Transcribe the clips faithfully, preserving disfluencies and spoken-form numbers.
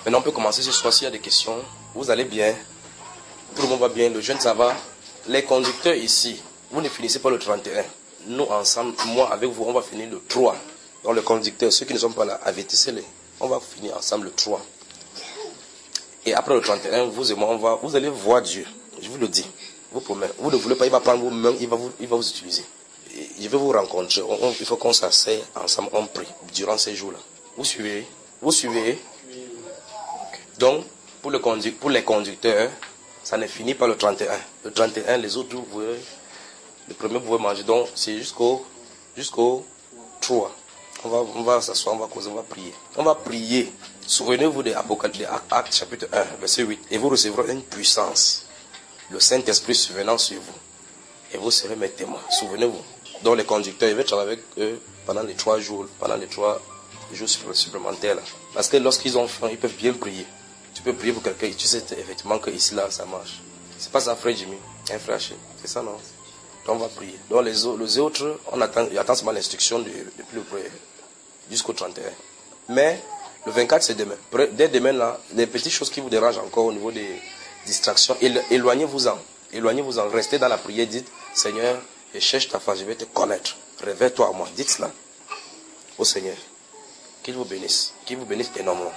Maintenant, on peut commencer ce soir s'il y a des questions. Vous allez bien? Tout le monde va bien? Le jeune, ça va? Les conducteurs ici, vous ne finissez pas le trente et un. Nous, ensemble, moi avec vous, on va finir le trois. Donc, les conducteurs, ceux qui ne sont pas là, avertissez-les. On va finir ensemble le trois. Et après le trente et un, vous et moi, on va, vous allez voir Dieu. Je vous le dis. Je vous promets. Vous ne voulez pas, il va prendre vos mains, il va vous, il va vous utiliser. Et je vais vous rencontrer. On, on, il faut qu'on s'asseye ensemble, on prie durant ces jours-là. Vous suivez? Vous suivez? Okay. Donc, pour, le condu pour les conducteurs, ça ne finit pas le trente et un. Le trente et un, les autres, vous pouvez, le premier, vous pouvez manger. Donc, c'est jusqu'au jusqu'au trois. On va, on va s'asseoir, on va causer, on va prier. On va prier. Souvenez-vous de Apocalypse, de Actes chapitre un, verset huit. Et vous recevrez une puissance. Le Saint-Esprit survenant sur vous. Et vous serez mes témoins. Souvenez-vous. Donc, les conducteurs, ils vont travailler avec eux pendant les trois jours, pendant les trois jours supplémentaires. Là. Parce que lorsqu'ils ont faim, ils peuvent bien prier. Tu peux prier pour quelqu'un et tu sais effectivement que ici, là, ça marche. C'est pas ça, frère Jimmy. Un frère Haché. C'est ça, non? Donc, on va prier. Donc, les, les autres, on attend, on attend seulement l'instruction de, depuis le premier jusqu'au trente et un. Mais, le vingt-quatre, c'est demain. Dès demain, là, les petites choses qui vous dérangent encore au niveau des distractions, éloignez-vous-en. Éloignez-vous-en. Restez dans la prière. Dites, Seigneur, je cherche ta face, je vais te connaître. Révèle-toi à moi. Dites cela au Seigneur. Qu'il vous bénisse. Qu'il vous bénisse énormément.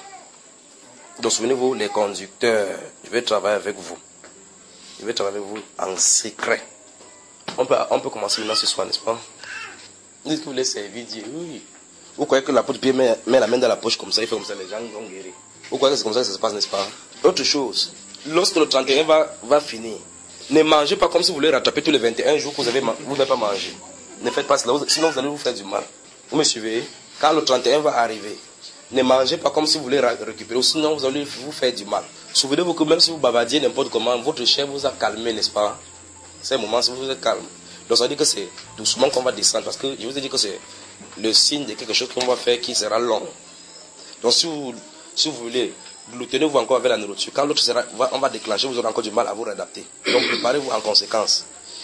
Donc, souvenez-vous, les conducteurs, je vais travailler avec vous. Je vais travailler avec vous en secret. On peut, on peut commencer maintenant ce soir, n'est-ce pas? Vous dites que vous voulez servir Dieu. Oui. Vous croyez que l'apôtre Pierre met, met la main dans la poche comme ça, il fait comme ça, les gens vont guérir. Vous croyez que c'est comme ça que ça se passe, n'est-ce pas? Autre chose, lorsque le trente et un va, va finir, ne mangez pas comme si vous voulez rattraper tous les vingt et un jours que vous n'avez pas mangé. Ne faites pas cela, sinon vous allez vous faire du mal. Vous me suivez? Quand le trente et un va arriver, ne mangez pas comme si vous voulez récupérer, sinon vous allez vous faire du mal. Souvenez-vous que même si vous bavardiez n'importe comment, votre chair vous a calmé, n'est-ce pas? C'est un moment où vous êtes calme. Donc ça veut dire que c'est doucement qu'on va descendre, parce que je vous ai dit que c'est le signe de quelque chose qu'on va faire qui sera long. Donc si vous, si vous voulez, tenez-vous encore avec la nourriture. Quand l'autre sera, on va déclencher, vous aurez encore du mal à vous réadapter. Donc préparez-vous en conséquence.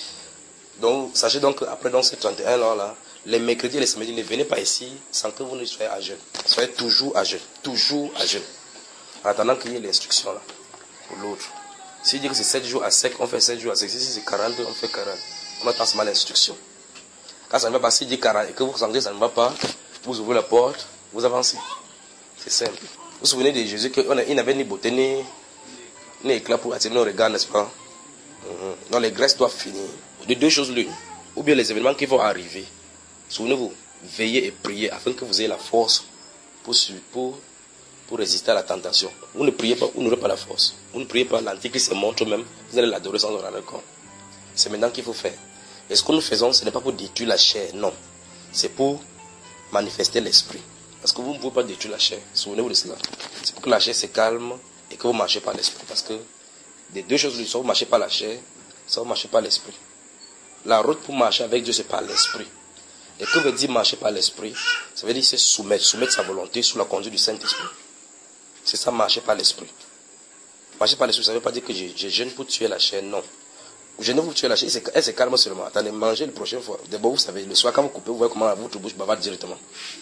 Donc sachez donc qu'après dans ces trente et un là, là, les mercredis et les samedis, ne venez pas ici sans que vous ne soyez à jeûne. Soyez toujours à jeûne. Toujours à jeûne. En attendant qu'il y ait l'instruction là, pour l'autre. S'il dit que c'est sept jours à sec, on fait sept jours à sec. Si c'est quarante, on fait quarante. On attend seulement l'instruction. Quand ça ne va pas, s'il dit quarante et que vous sentez que ça ne va pas, vous ouvrez la porte, vous avancez. C'est simple. Vous vous souvenez de Jésus qu'il n'avait ni beauté ni, ni éclat pour attirer nos regards, n'est-ce pas? Mm-hmm. Donc les graisses doivent finir. De deux choses l'une. Ou bien les événements qui vont arriver. Souvenez-vous, veillez et priez afin que vous ayez la force pour, pour, pour résister à la tentation. Vous ne priez pas, vous n'aurez pas la force. Vous ne priez pas, l'Antichrist se montre même, vous allez l'adorer sans en rendre compte. C'est maintenant qu'il faut faire. Et ce que nous faisons, ce n'est pas pour détruire la chair, non. C'est pour manifester l'esprit. Parce que vous ne pouvez pas détruire la chair. Souvenez-vous de cela. C'est pour que la chair se calme et que vous marchez par l'esprit. Parce que des deux choses, soit vous marchez par la chair, soit vous marchez par l'esprit. La route pour marcher avec Dieu, c'est par l'esprit. Et que veut dire marcher par l'esprit? Ça veut dire c'est soumettre, soumettre sa volonté sous la conduite du Saint-Esprit. C'est ça, marcher par l'esprit. Marcher par l'esprit, ça ne veut pas dire que je, je jeûne pour tuer la chair, non. Je ne vous tuez la chair, elle se calme seulement. Attendez, mangez la prochaine fois. D'abord, vous savez, le soir, quand vous coupez, vous voyez comment votre bouche bavarde directement.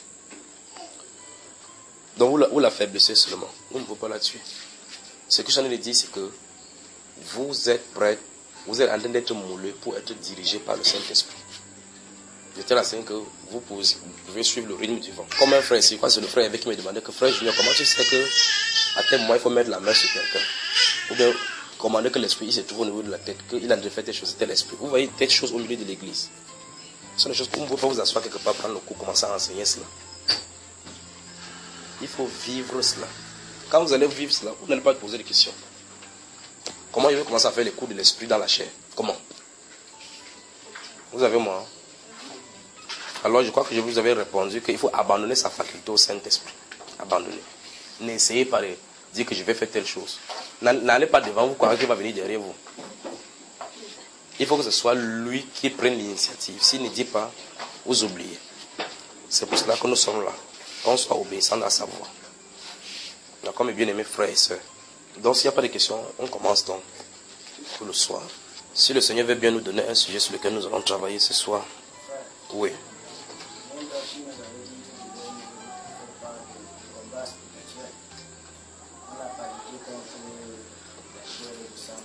Donc, vous la, vous la faiblissez seulement. Vous ne pouvez pas la tuer. Ce que je veux dire, c'est que vous êtes prêts, vous êtes en train d'être moulé pour être dirigé par le Saint-Esprit. J'étais là, c'est que vous pouvez, vous pouvez suivre le rythme du vent. Comme un frère ici, c'est le frère avec qui me demandait que frère Junior, comment tu sais que à tel moment il faut mettre la main sur quelqu'un? Ou bien, commander que l'esprit il se trouve au niveau de la tête, qu'il a déjà fait telle chose, tel esprit. Vous voyez telle chose au milieu de l'église. Ce sont des choses que vous ne pouvez pas vous asseoir quelque part, prendre le cours, commencer à enseigner cela. Il faut vivre cela. Quand vous allez vivre cela, vous n'allez pas poser des questions. Comment je vais commencer à faire les cours de l'esprit dans la chair? Comment? Vous avez moi. Alors je crois que je vous avais répondu qu'il faut abandonner sa faculté au Saint-Esprit. Abandonner. N'essayez pas de dire que je vais faire telle chose. N'allez pas devant vous, croyez qu'il va venir derrière vous. Il faut que ce soit lui qui prenne l'initiative. S'il ne dit pas, vous oubliez. C'est pour cela que nous sommes là. Qu'on soit obéissant à sa voix. D'accord, mes bien-aimés frères et sœurs. Donc s'il n'y a pas de questions, on commence donc pour le soir. Si le Seigneur veut bien nous donner un sujet sur lequel nous allons travailler ce soir. Oui.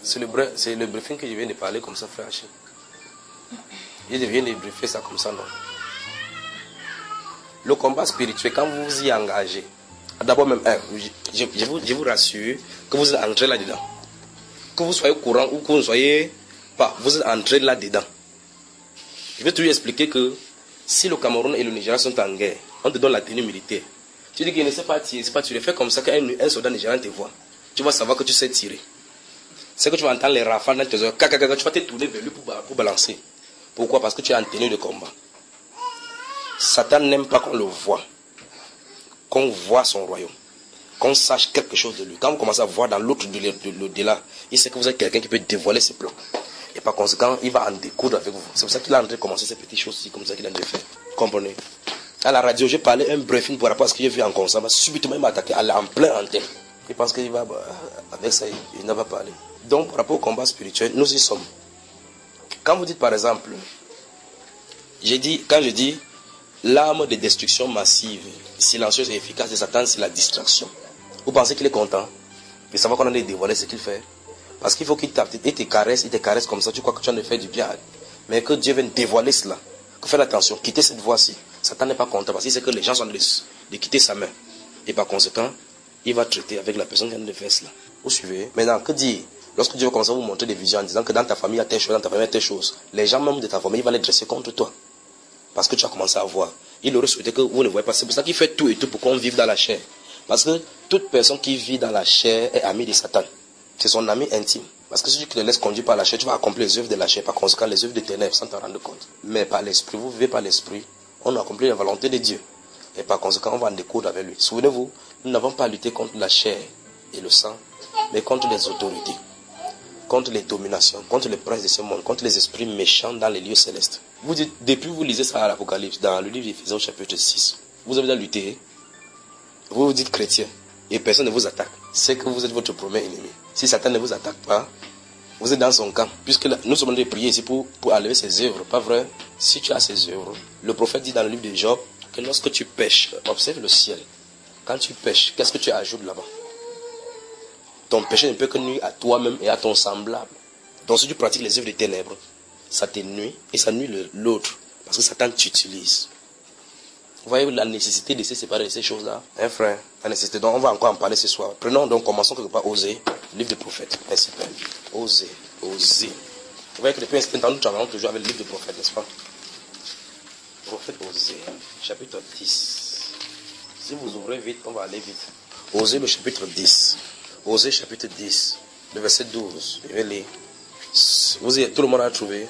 C'est le, c'est le briefing que je viens de parler comme ça, frère Hachim. Je viens de briefer ça comme ça, non. Le combat spirituel, quand vous vous y engagez, d'abord même, hein, je, je, vous, je vous rassure que vous êtes entré là-dedans. Que vous soyez au courant ou que vous ne soyez pas, vous êtes entré là-dedans. Je vais toujours expliquer que si le Cameroun et le Nigeria sont en guerre, on te donne la tenue militaire. Tu dis qu'il ne sait pas tirer, c'est pas tu le fais comme ça qu'un un soldat nigérian te voit. Tu vas savoir que tu sais tirer. C'est que tu vas entendre les rafales dans tes oreilles, tu vas te tourner vers lui pour, pour balancer. Pourquoi? Parce que tu es en tenue de combat. Satan n'aime pas qu'on le voit, qu'on voit son royaume, qu'on sache quelque chose de lui. Quand vous commencez à voir dans l'autre de l'au-delà, il sait que vous êtes quelqu'un qui peut dévoiler ses plans. Et par conséquent, il va en découdre avec vous. C'est pour ça qu'il a entré commencer ces petites choses-ci, comme ça qu'il a entré faire. Comprenez? À la radio, j'ai parlé un briefing par rapport à ce que j'ai vu en concert. Subitement, il m'a attaqué en plein antenne. Il pense qu'il va, bah, avec ça, il n'a pas parlé. Donc, par rapport au combat spirituel, nous y sommes. Quand vous dites, par exemple, j'ai dit, quand je dis, l'arme de destruction massive, silencieuse et efficace de Satan, c'est la distraction. Vous pensez qu'il est content de savoir qu'on a dévoilé ce qu'il fait? Parce qu'il faut qu'il il te caresse, il te caresse comme ça, tu crois que tu en as fait du bien. Mais que Dieu vienne dévoiler cela. Que faites attention, quittez cette voie-ci. Satan n'est pas content parce qu'il sait que les gens sont de, de quitter sa main. Et par conséquent, il va traiter avec la personne qui vient de faire cela. Vous suivez? Maintenant, que dire? Lorsque Dieu va commencer à vous montrer des visions en disant que dans ta famille il y a telle chose, dans ta famille il y a telle chose, les gens même de ta famille, il va les dresser contre toi. Parce que tu as commencé à voir. Il aurait souhaité que vous ne voyez pas. C'est pour ça qu'il fait tout et tout pour qu'on vive dans la chair. Parce que toute personne qui vit dans la chair est amie de Satan. C'est son ami intime. Parce que si tu te laisses conduire par la chair, tu vas accomplir les œuvres de la chair. Par conséquent, les œuvres des ténèbres sans t'en rendre compte. Mais par l'esprit, vous vivez par l'esprit, on a accompli la volonté de Dieu. Et par conséquent, on va en découdre avec lui. Souvenez-vous, nous n'avons pas lutté contre la chair et le sang, mais contre les autorités, contre les dominations, contre les princes de ce monde, contre les esprits méchants dans les lieux célestes. Vous dites, depuis vous lisez ça à l'Apocalypse, dans le livre d'Éphésiens au chapitre six, vous avez déjà lutté, vous vous dites chrétien, et personne ne vous attaque. C'est que vous êtes votre premier ennemi. Si Satan ne vous attaque pas, vous êtes dans son camp. Puisque là, nous sommes en train de prier ici pour, pour enlever ses œuvres. Pas vrai? Si tu as ses œuvres, le prophète dit dans le livre de Job que lorsque tu pêches, observe le ciel. Quand tu pêches, qu'est-ce que tu ajoutes là-bas? Ton péché ne peut que nuire à toi-même et à ton semblable. Donc si tu pratiques les œuvres des ténèbres, ça te nuit et ça nuit l'autre. Parce que Satan t'utilise. Vous voyez la nécessité de se séparer de ces choses-là? Hein, frère? La nécessité. Donc on va encore en parler ce soir. Prenons donc, commençons quelque part, oser. Livre des prophètes. Merci, Père. Oser. Oser. Vous voyez que depuis un certain temps, nous travaillons toujours avec le livre des prophètes, n'est-ce pas? Prophète Osée, chapitre dix. Si vous ouvrez vite, on va aller vite. Osée, le chapitre dix. Osée, chapitre dix. Le verset douze. Je vais lire. Vous y, tout le monde a trouvé?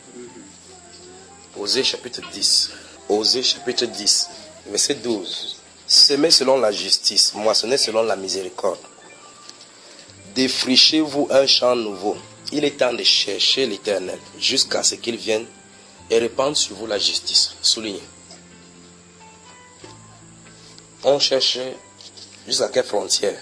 Osée, chapitre dix. Osée, chapitre dix. Verset douze. Semez selon la justice, moissonnez selon la miséricorde. Défrichez-vous un champ nouveau. Il est temps de chercher l'Éternel jusqu'à ce qu'il vienne et répande sur vous la justice. Soulignez. On cherche jusqu'à quelle frontière?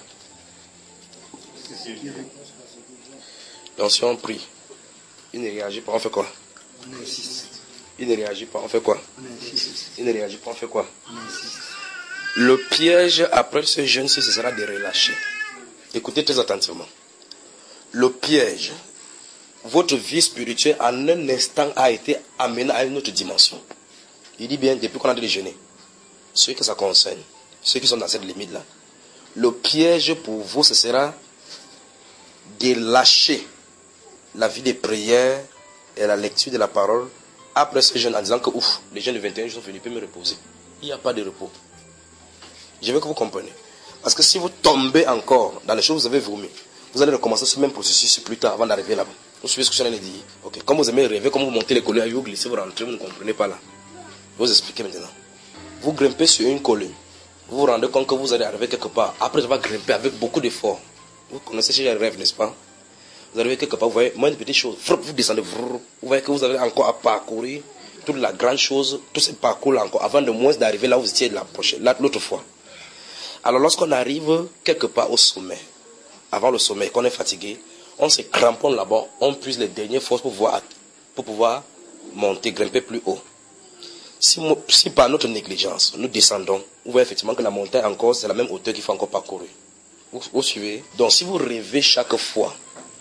Donc si on prie, il ne réagit pas, on fait quoi? Il ne réagit pas, on fait quoi? Il ne réagit pas, on fait quoi? Le piège après ce jeûne-ci, ce sera de relâcher. Écoutez très attentivement. Le piège, votre vie spirituelle en un instant a été amenée à une autre dimension. Il dit bien, depuis qu'on a déjeuné, ceux que ça concerne, ceux qui sont dans cette limite-là, le piège pour vous, ce sera de lâcher la vie de prière et la lecture de la parole après ce jeûne en disant que ouf, les jeunes de vingt et un jours sont venus, ils peuvent me reposer. Il n'y a pas de repos. Je veux que vous compreniez. Parce que si vous tombez encore dans les choses que vous avez vomi, vous allez recommencer ce même processus plus tard avant d'arriver là-bas. Vous suivez ce que je viens de dire? Ok. Comme vous aimez rêver, comme vous montez les collines, vous glissez, vous rentrez, vous ne comprenez pas là. Je vais vous expliquer maintenant. Vous grimpez sur une colline. Vous vous rendez compte que vous allez arriver quelque part. Après avoir grimpé avec beaucoup d'efforts. Vous connaissez chez les rêves, n'est-ce pas? Vous arrivez quelque part, vous voyez, moi une petite chose, vous descendez, vous voyez que vous avez encore à parcourir toute la grande chose, tout ce parcours-là encore, avant de moins d'arriver là où vous étiez l'autre fois. Alors lorsqu'on arrive quelque part au sommet, avant le sommet, qu'on est fatigué, on se cramponne là-bas, on puise les dernières forces pour pouvoir, pour pouvoir monter, grimper plus haut. Si, si par notre négligence, nous descendons, vous voyez effectivement que la montagne encore, c'est la même hauteur qu'il faut encore parcourir. Vous, vous suivez? Donc si vous rêvez chaque fois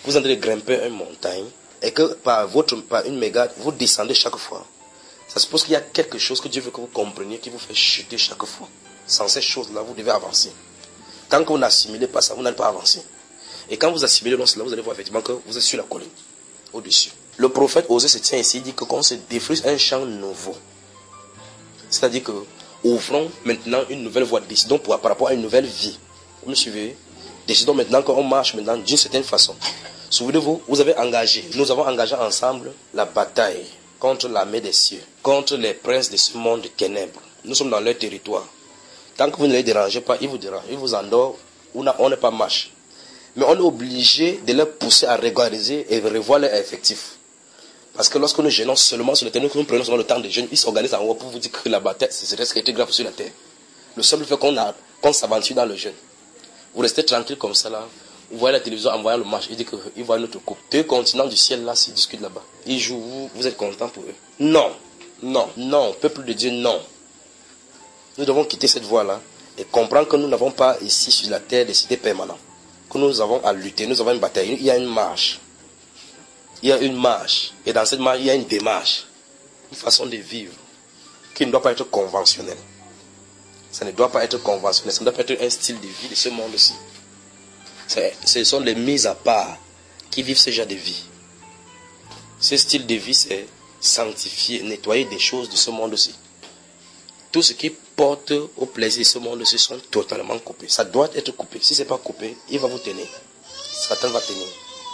vous êtes en train de grimper une montagne et que par, votre, par une mégade, vous descendez chaque fois. Ça suppose qu'il y a quelque chose que Dieu veut que vous compreniez qui vous fait chuter chaque fois. Sans ces choses-là, vous devez avancer. Tant que vous n'assimilez pas ça, vous n'allez pas avancer. Et quand vous assimilez cela, vous allez voir effectivement que vous êtes sur la colline, au-dessus. Le prophète Osée se tient ici, il dit que quand on se défriche un champ nouveau, c'est-à-dire que ouvrons maintenant une nouvelle voie, décidons pour, par rapport à une nouvelle vie. Vous me suivez? Décidons maintenant qu'on marche maintenant d'une certaine façon. Souvenez-vous, vous avez engagé, nous avons engagé ensemble la bataille contre l'armée des cieux, contre les princes de ce monde de ténèbres. Nous sommes dans leur territoire. Tant que vous ne les dérangez pas, ils vous dérangent, ils vous endorment, on n'est pas marche. Mais on est obligé de les pousser à régulariser et revoir leurs effectifs. Parce que lorsque nous gênons seulement sur le terrain, que nous prenons seulement le temps de jeûne, ils s'organisent en haut pour vous dire que la bataille, c'est ce qui est grave sur la terre. Le seul fait qu'on a, qu'on s'aventure dans le jeûne. Vous restez tranquille comme ça là. Vous voyez la télévision en voyant le match. Il dit qu'ils voient notre coupe. Deux continents du ciel là s'ils discutent là-bas. Ils jouent, vous, vous êtes content pour eux. Non, non, non, peuple de Dieu, non. Nous devons quitter cette voie-là et comprendre que nous n'avons pas ici sur la terre des cités permanentes. Que nous avons à lutter, nous avons une bataille. Il y a une marche. Il y a une marche. Et dans cette marche, il y a une démarche. Une façon de vivre qui ne doit pas être conventionnelle. Ça ne doit pas être conventionnel. Ça ne doit pas être un style de vie de ce monde-ci. Ce sont les mises à part qui vivent ce genre de vie. Ce style de vie, c'est sanctifier, nettoyer des choses de ce monde-ci. Tout ce qui porte au plaisir de ce monde-ci sont totalement coupés. Ça doit être coupé. Si ce n'est pas coupé, il va vous tenir. Satan va tenir.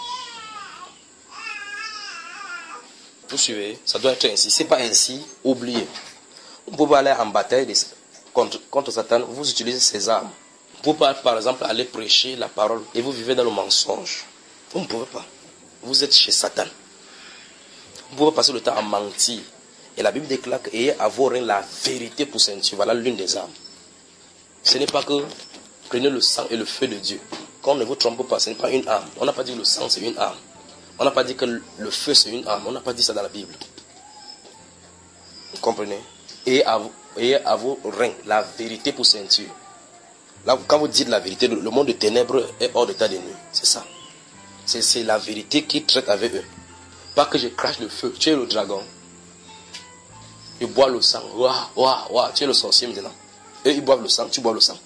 Vous suivez? Ça doit être ainsi. Si ce n'est pas ainsi, oubliez. Vous pouvez aller en bataille de, contre, contre Satan, vous utilisez ces armes. Vous pouvez par exemple aller prêcher la parole et vous vivez dans le mensonge. Vous ne pouvez pas. Vous êtes chez Satan. Vous pouvez passer le temps à mentir. Et la Bible déclare qu'ayez à vos reins la vérité pour ceinture. Voilà l'une des armes. Ce n'est pas que prenez le sang et le feu de Dieu. Qu'on ne vous trompe pas, ce n'est pas une arme. On n'a pas dit que le sang c'est une arme. On n'a pas dit que le feu c'est une arme. On n'a pas dit ça dans la Bible. Vous comprenez? Ayez à, ayez à vos reins la vérité pour ceinture. Là, quand vous dites la vérité, le monde de ténèbres est hors d'état de nuit. C'est ça. C'est la vérité qui traite avec eux. Pas que je crache le feu. Tu es le dragon. Je bois le sang. Ouah, ouah, ouah. Tu es le sorcier maintenant. Eux, ils boivent le sang. Tu bois le sang.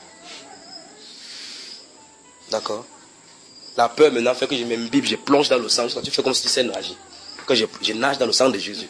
D'accord? La peur maintenant fait que je m'imbibe, je plonge dans le sang. Tu fais comme si tu sais nager. Que je, je nage dans le sang de Jésus.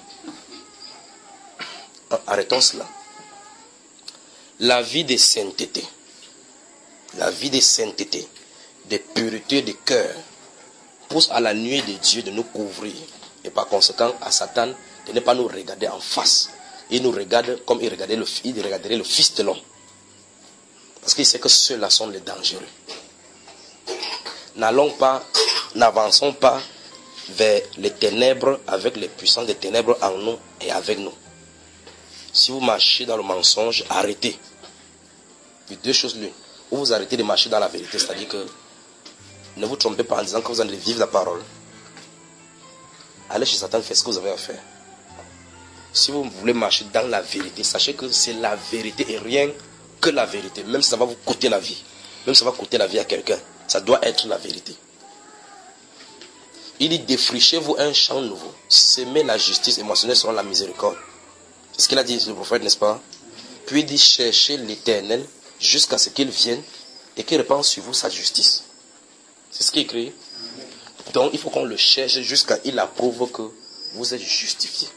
Arrêtons cela. La vie de sainteté. La vie de sainteté, de pureté de cœur, pousse à la nuée de Dieu de nous couvrir. Et par conséquent, à Satan de ne pas nous regarder en face. Il nous regarde comme il regardait le, il regarderait le Fils de l'homme. Parce qu'il sait que ceux-là sont les dangereux. N'allons pas, n'avançons pas vers les ténèbres avec les puissances des ténèbres en nous et avec nous. Si vous marchez dans le mensonge, arrêtez. Il y a deux choses l'une. Ou vous arrêtez de marcher dans la vérité, c'est-à-dire que ne vous trompez pas en disant que vous allez vivre la parole. Allez chez Satan, faites ce que vous avez à faire. Si vous voulez marcher dans la vérité, sachez que c'est la vérité et rien que la vérité. Même si ça va vous coûter la vie, même si ça va coûter la vie à quelqu'un, ça doit être la vérité. Il dit, défrichez-vous un champ nouveau, semez la justice et moissonnez selon la miséricorde. C'est ce qu'il a dit le prophète, n'est-ce pas? Puis il dit, cherchez l'Éternel jusqu'à ce qu'il vienne et qu'il répande sur vous sa justice. C'est ce qui est écrit. Donc il faut qu'on le cherche jusqu'à il approuve que vous êtes justifié.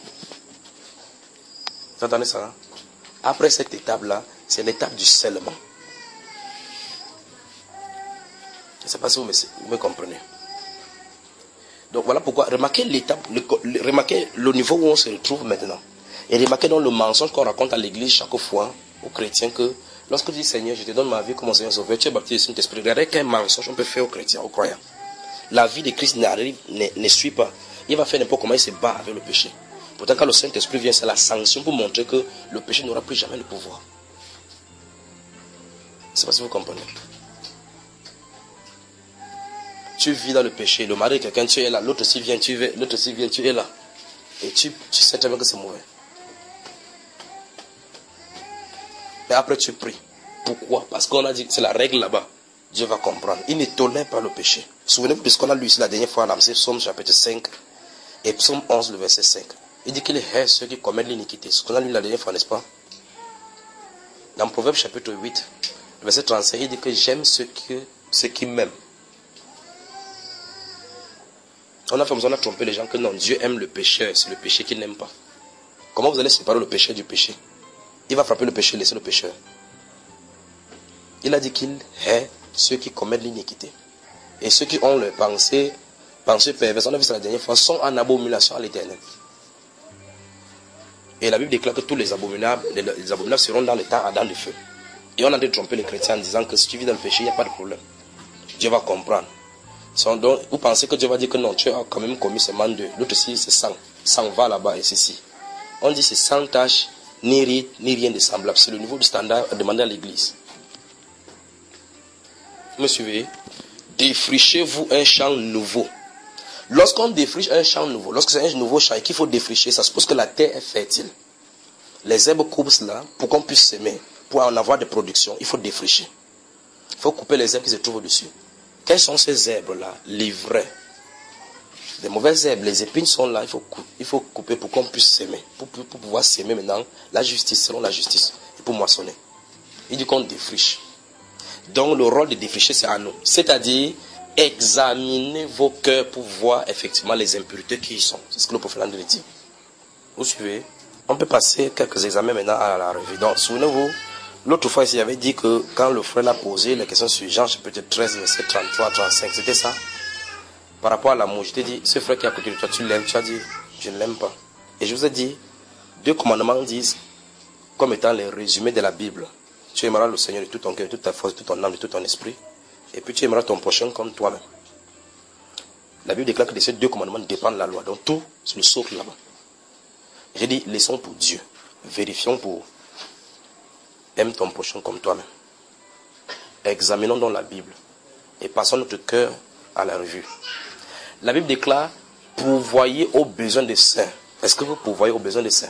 Vous entendez ça? Après cette étape-là, c'est l'étape du scellement. Je ne sais pas si vous me, vous me comprenez. Donc voilà pourquoi, remarquez l'étape, le, le, remarquez le niveau où on se retrouve maintenant. Et remarquez dans le mensonge qu'on raconte à l'église chaque fois aux chrétiens que lorsque tu dis Seigneur, je te donne ma vie comme mon Seigneur Sauveur, tu es baptisé du Saint-Esprit. Regardez quel mensonge on peut faire aux chrétiens, aux croyants. La vie de Christ n'arrive, ne, ne suit pas. Il va faire n'importe comment il se bat avec le péché. Pourtant, quand le Saint-Esprit vient, c'est la sanction pour montrer que le péché n'aura plus jamais le pouvoir. Je ne sais pas si vous comprenez. Tu vis dans le péché, le mari de quelqu'un, tu es là, l'autre aussi vient, tu es, l'autre aussi vient, tu es là. Et tu, tu sais très bien que c'est mauvais. Et après tu pries. Pourquoi? Parce qu'on a dit que c'est la règle là-bas. Dieu va comprendre. Il ne tolère pas le péché. Souvenez-vous de ce qu'on a lu ici la dernière fois, dans Psaume chapitre cinq et Psaume onze, le verset cinq. Il dit qu'il hait ceux qui commettent l'iniquité. Ce qu'on a lu la dernière fois, n'est-ce pas? Dans Proverbe chapitre huit, le verset trente-cinq, il dit que j'aime ceux qui, ceux qui m'aiment. On a fait besoin de tromper les gens que non, Dieu aime le pécheur, c'est le péché qu'il n'aime pas. Comment vous allez séparer le péché du péché? Il va frapper le péché, laisser le pécheur. Il a dit qu'il hait ceux qui commettent l'iniquité. Et ceux qui ont leur pensée, pensée perverse, on a vu ça la dernière fois, sont en abomination à l'Éternel. Et la Bible déclare que tous les abominables, les, les abominables seront dans le temps à dans le feu. Et on a dû tromper les chrétiens en disant que si tu vis dans le péché, il n'y a pas de problème. Dieu va comprendre. Donc, vous pensez que Dieu va dire que non, tu as quand même commis seulement deux. L'autre aussi, c'est sang. Sang va là-bas et ceci. On dit c'est sans tache, ni rite, ni rien de semblable. C'est le niveau du standard demandé à l'église. Vous me suivez? Défrichez-vous un champ nouveau. Lorsqu'on défriche un champ nouveau, lorsque c'est un nouveau champ et qu'il faut défricher, ça suppose que la terre est fertile. Les herbes coupent cela pour qu'on puisse s'aimer. Pour en avoir des productions, il faut défricher. Il faut couper les herbes qui se trouvent dessus. Quelles sont ces herbes-là? L'ivraie. Les mauvaises herbes, les épines sont là, il faut, il faut couper pour qu'on puisse s'aimer. Pour, pour, pour pouvoir s'aimer maintenant, la justice, selon la justice, et pour moissonner. Il dit qu'on défriche. Donc le rôle de défricher, c'est à nous. C'est-à-dire, examinez vos cœurs pour voir effectivement les impuretés qui y sont. C'est ce que le prophète André dit. Vous suivez? On peut passer quelques examens maintenant à la revue. Donc, souvenez-vous, l'autre fois, il avait dit que quand le frère a posé les questions sur Jean, chapitre treize, verset trente-trois à trente-cinq, c'était ça. Par rapport à l'amour, je t'ai dit, ce frère qui est à côté de toi, tu l'aimes, tu as dit, je ne l'aime pas. Et je vous ai dit, deux commandements disent, comme étant les résumés de la Bible. Tu aimeras le Seigneur de tout ton cœur, de toute ta force, de toute ton âme, de tout ton esprit. Et puis tu aimeras ton prochain comme toi-même. La Bible déclare que de ces deux commandements dépendent de la loi. Donc tout, c'est le socle là-bas. J'ai dit, laissons pour Dieu. Vérifions pour aime ton prochain comme toi-même. Examinons donc la Bible. Et passons notre cœur à la revue. La Bible déclare, pourvoyez aux besoins des saints. Est-ce que vous pourvoyez aux besoins des saints?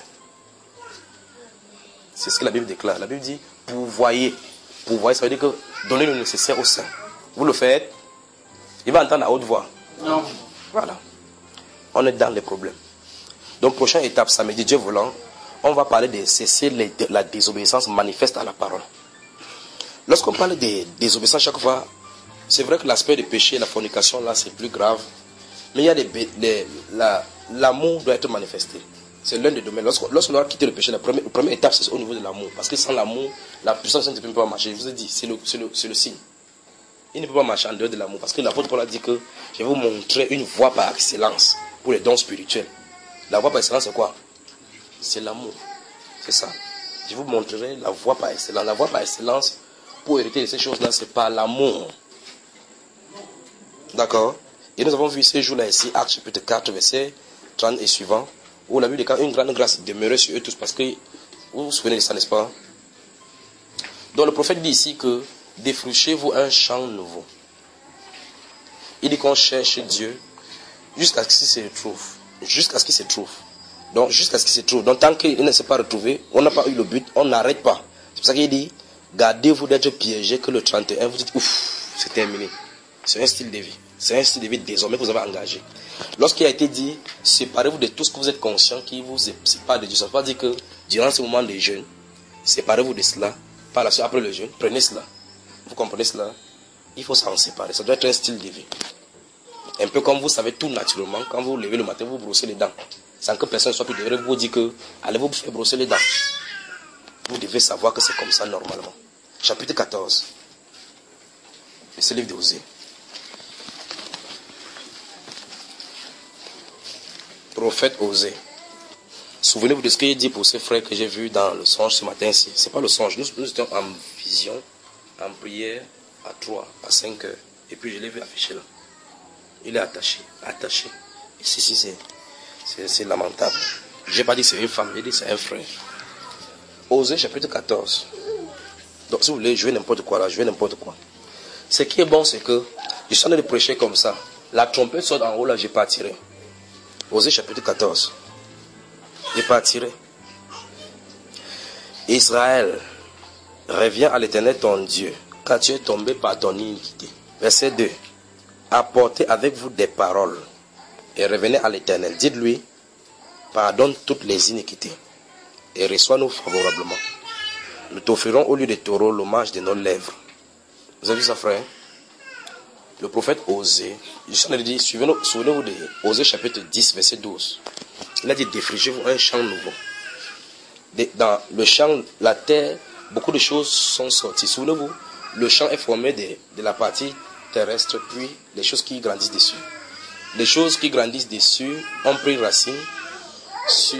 C'est ce que la Bible déclare. La Bible dit, pourvoyez. Pourvoyez, ça veut dire que donnez le nécessaire aux saints. Vous le faites, il va entendre à haute voix. Non. Voilà. On est dans les problèmes. Donc, prochaine étape, samedi, Dieu voulant, on va parler de cesser les, de la désobéissance manifeste à la parole. Lorsqu'on parle de désobéissance chaque fois, c'est vrai que l'aspect du péché, la fornication, là, c'est plus grave. Mais il y a des, des, la, l'amour doit être manifesté. C'est l'un des domaines. Lorsqu'on lorsqu doit quitter le péché, la première, la première étape, c'est au niveau de l'amour. Parce que sans l'amour, la puissance ne peut pas marcher. Je vous ai dit, c'est le, c'est le, c'est le signe. Il ne peut pas marcher en dehors de l'amour. Parce que l'apôtre Paul a dit que je vais vous montrer une voie par excellence pour les dons spirituels. La voie par excellence, c'est quoi? C'est l'amour. C'est ça. Je vous montrerai la voie par excellence. La voie par excellence, pour hériter de ces choses-là, c'est par l'amour. D'accord? Et nous avons vu ces jours-là ici, Actes chapitre quatre, verset trente et suivant, où la Bible déclare une grande grâce demeurait sur eux tous, parce que vous vous souvenez de ça, n'est-ce pas? Donc le prophète dit ici que défrichez-vous un champ nouveau. Il dit qu'on cherche Dieu jusqu'à ce qu'il se retrouve. Jusqu'à ce qu'il se trouve. Donc jusqu'à ce qu'il se trouve. Donc tant qu'il ne s'est pas retrouvé, on n'a pas eu le but, on n'arrête pas. C'est pour ça qu'il dit, gardez-vous d'être piégé que le trente et un, vous dites, ouf, c'est terminé. C'est un style de vie. C'est un style de vie désormais que vous avez engagé. Lorsqu'il a été dit, séparez-vous de tout ce que vous êtes conscient qui vous sépare de Dieu. Ça ne veut pas dire que durant ce moment de jeûne, séparez-vous de cela. Par la suite, après le jeûne, prenez cela. Vous comprenez cela? Il faut s'en séparer. Ça doit être un style de vie. Un peu comme vous savez tout naturellement, quand vous vous levez le matin, vous brossez les dents. Sans que personne soit plus derrière vous dire que allez vous faire brosser les dents. Vous devez savoir que c'est comme ça normalement. Chapitre quatorze. De ce livre d'Osée. Prophète Osée. Souvenez-vous de ce qu'il dit pour ces frères que j'ai vus dans le songe ce matin ici. Ce n'est pas le songe. Nous, nous étions en vision, en prière, à trois, à cinq heures. Et puis je l'ai vu affiché là. Il est attaché, attaché. Et ceci, c'est, c'est, c'est lamentable. Je n'ai pas dit que c'est une femme, j'ai dit que c'est un frère. Osée chapitre quatorze. Donc si vous voulez jouer n'importe quoi là, jouer n'importe quoi. Ce qui est bon, c'est que je suis en train de prêcher comme ça. La trompette sort en haut là, je n'ai pas tiré. Osée chapitre quatorze. Je n'ai pas tiré. Israël, reviens à l'Éternel ton Dieu, car tu es tombé par ton iniquité. Verset deux. Apportez avec vous des paroles et revenez à l'Éternel. Dites-lui, pardonne toutes les iniquités et reçois-nous favorablement. Nous t'offrirons au lieu des taureaux l'hommage de nos lèvres. Vous avez vu ça, frère? Le prophète Osée, je suis en train de dire, souvenez-vous de Osée chapitre dix, verset douze. Il a dit, défrigez-vous un champ nouveau. Dans le champ, la terre, beaucoup de choses sont sorties. Souvenez-vous, le champ est formé de, de la partie terrestre, puis les choses qui grandissent dessus. Les choses qui grandissent dessus ont pris racine sur...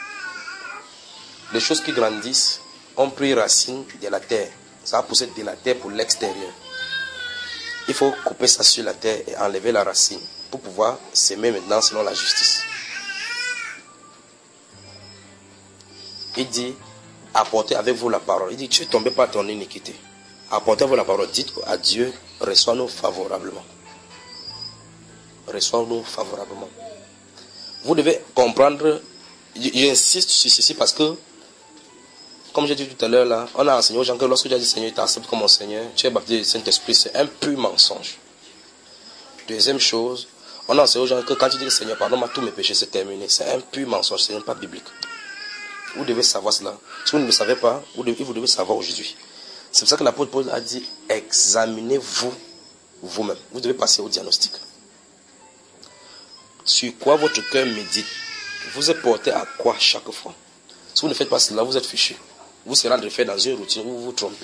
Les choses qui grandissent ont pris racine de la terre. Ça a poussé de la terre pour l'extérieur. Il faut couper ça sur la terre et enlever la racine pour pouvoir s'aimer maintenant selon la justice. Il dit, apportez avec vous la parole. Il dit, tu es tombé par ton iniquité. Apportez avec vous la parole. Dites à Dieu, reçois-nous favorablement. Reçois-nous favorablement. Vous devez comprendre, j'insiste sur ceci parce que, comme j'ai dit tout à l'heure là, on a enseigné aux gens que lorsque tu as dit Seigneur, tu t'acceptes comme mon Seigneur, tu es baptisé du Saint-Esprit, c'est un pur mensonge. Deuxième chose, on a enseigné aux gens que quand tu dis Seigneur, pardonne-moi tous mes péchés, c'est terminé. C'est un pur mensonge, ce n'est pas biblique. Vous devez savoir cela. Si vous ne le savez pas, vous devez, vous devez savoir aujourd'hui. C'est pour ça que l'apôtre Paul a dit, examinez-vous vous-même. Vous devez passer au diagnostic. Sur quoi votre cœur médite? Vous êtes porté à quoi chaque fois? Si vous ne faites pas cela, vous êtes fichu. Vous serez en fait dans une routine où vous vous trompez.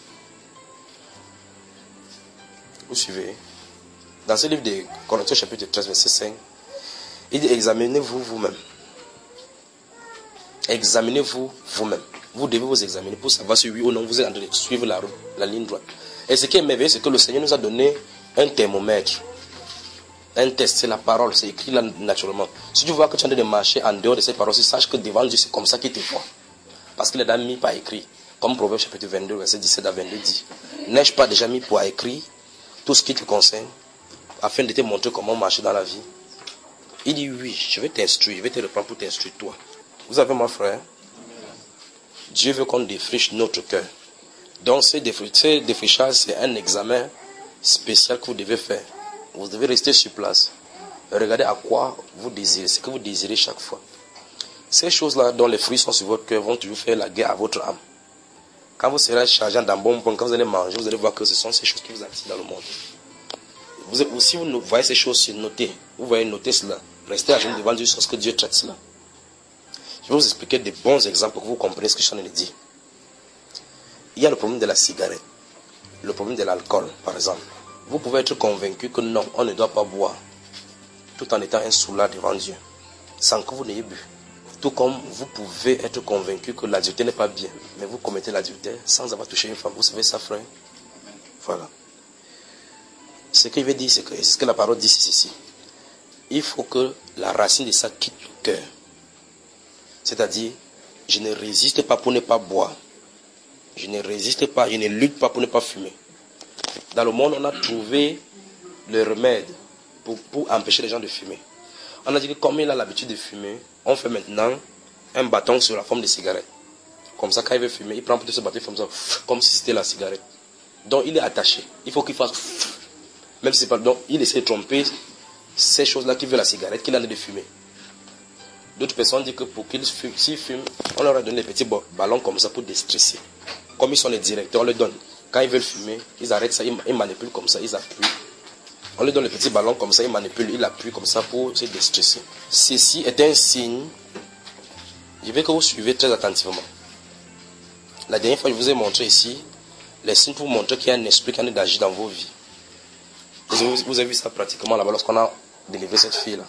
Vous suivez? Dans ce livre de Corinthiens chapitre treize, verset cinq, il dit, examinez-vous vous-même. Examinez-vous vous-même. Vous devez vous examiner pour savoir si oui ou non vous êtes en train de suivre la, la ligne droite. Et ce qui est merveilleux, c'est que le Seigneur nous a donné un thermomètre. Un test, c'est la parole, c'est écrit là naturellement. Si tu vois que tu es en train de marcher en dehors de ces paroles, sache que devant Dieu, c'est comme ça qu'il te voit. Parce qu'il est déjà mis par écrit. Comme Proverbe chapitre vingt-deux, verset dix-sept à vingt-deux dit. N'ai-je pas déjà mis par écrit tout ce qui te concerne, afin de te montrer comment marcher dans la vie? Il dit oui, je vais t'instruire, je vais te reprendre pour t'instruire toi. Vous avez mon frère? Dieu veut qu'on défriche notre cœur. Donc ce défrichage, c'est un examen spécial que vous devez faire. Vous devez rester sur place. Regardez à quoi vous désirez, ce que vous désirez chaque fois. Ces choses-là dont les fruits sont sur votre cœur vont toujours faire la guerre à votre âme. Quand vous serez chargé d'un bon point, quand vous allez manger, vous allez voir que ce sont ces choses qui vous attirent dans le monde. Vous êtes, si vous voyez ces choses, notez. Vous voyez noter cela. Restez à genoux devant Dieu sur ce que Dieu traite cela. Je vais vous expliquer des bons exemples pour que vous compreniez ce que je suis en train de dire. Il y a le problème de la cigarette, le problème de l'alcool, par exemple. Vous pouvez être convaincu que non, on ne doit pas boire, tout en étant un soulard devant Dieu, sans que vous n'ayez bu. Tout comme vous pouvez être convaincu que l'adultère n'est pas bien, mais vous commettez l'adultère sans avoir touché une femme. Vous savez ça, frère? Voilà. Ce qu'il veut dire, c'est que, ce que la parole dit, c'est ceci. Il faut que la racine de ça quitte le cœur. C'est-à-dire, je ne résiste pas pour ne pas boire. Je ne résiste pas, je ne lutte pas pour ne pas fumer. Dans le monde, on a trouvé le remède pour, pour empêcher les gens de fumer. On a dit que comme il a l'habitude de fumer, on fait maintenant un bâton sur la forme de cigarette. Comme ça, quand il veut fumer, il prend plutôt ce bâton comme ça, comme si c'était la cigarette. Donc, il est attaché. Il faut qu'il fasse... Même si c'est pas... Donc, il essaie de tromper ces choses-là qui veulent la cigarette, qu'il a de fumer. D'autres personnes disent que pour qu'ils fument, s'ils fument, on leur a donné des petits ballons comme ça pour déstresser. Comme ils sont les directeurs, on leur donne. Quand ils veulent fumer, ils arrêtent ça, ils manipulent comme ça, ils appuient. On leur donne les petits ballons comme ça, ils manipulent, ils appuient comme ça pour se déstresser. Ceci est un signe. Je veux que vous suivez très attentivement. La dernière fois, je vous ai montré ici les signes pour vous montrer qu'il y a un esprit qui a d'agir dans vos vies. Vous, vous avez vu ça pratiquement là-bas lorsqu'on a délivré cette fille-là.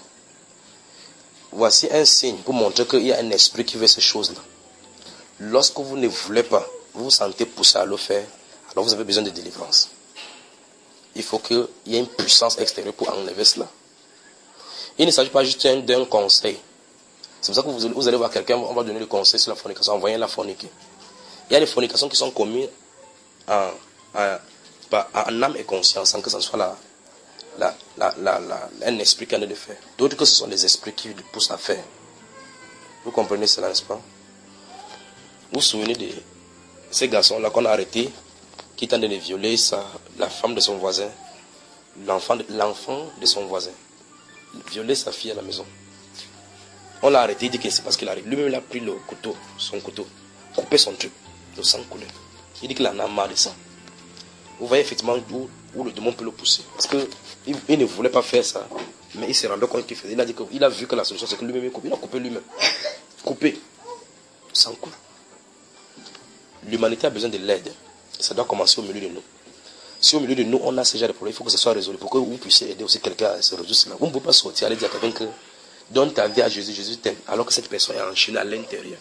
Voici un signe pour montrer qu'il y a un esprit qui veut ces choses-là. Lorsque vous ne voulez pas, vous vous sentez poussé à le faire, alors vous avez besoin de délivrance. Il faut qu'il y ait une puissance extérieure pour enlever cela. Il ne s'agit pas juste d'un conseil. C'est pour ça que vous, vous allez voir quelqu'un, on va donner le conseil sur la fornication, envoyer la forniquer. Il y a des fornications qui sont commises en, en, en âme et conscience, sans que ce soit la, la, la, la, la, un esprit qui en est de faire. D'autres que ce sont des esprits qui le poussent à faire. Vous comprenez cela, n'est-ce pas? Vous vous souvenez de ces garçons-là qu'on a arrêtés, qui tente de violer sa, la femme de son voisin, l'enfant de, l'enfant de son voisin. Violer sa fille à la maison. On l'a arrêté, il dit que c'est parce qu'il arrive. Lui-même, il a pris le couteau, son couteau, coupé son truc, le sang coulait. Il dit qu'il en a marre de ça. Vous voyez effectivement où, où le démon peut le pousser. Parce qu'il il ne voulait pas faire ça, mais il s'est rendu compte qu'il faisait. Il a dit qu'il a vu que la solution, c'est que lui-même, il, il a coupé lui-même. Coupé. Sang coule. L'humanité a besoin de l'aide. Ça doit commencer au milieu de nous. Si au milieu de nous, on a ce genre de problème, il faut que ce soit résolu. Pour que vous puissiez aider aussi quelqu'un à se résoudre cela. Vous ne pouvez pas sortir, aller dire à quelqu'un que donne ta vie à Jésus, Jésus t'aime, alors que cette personne est enchaînée à l'intérieur.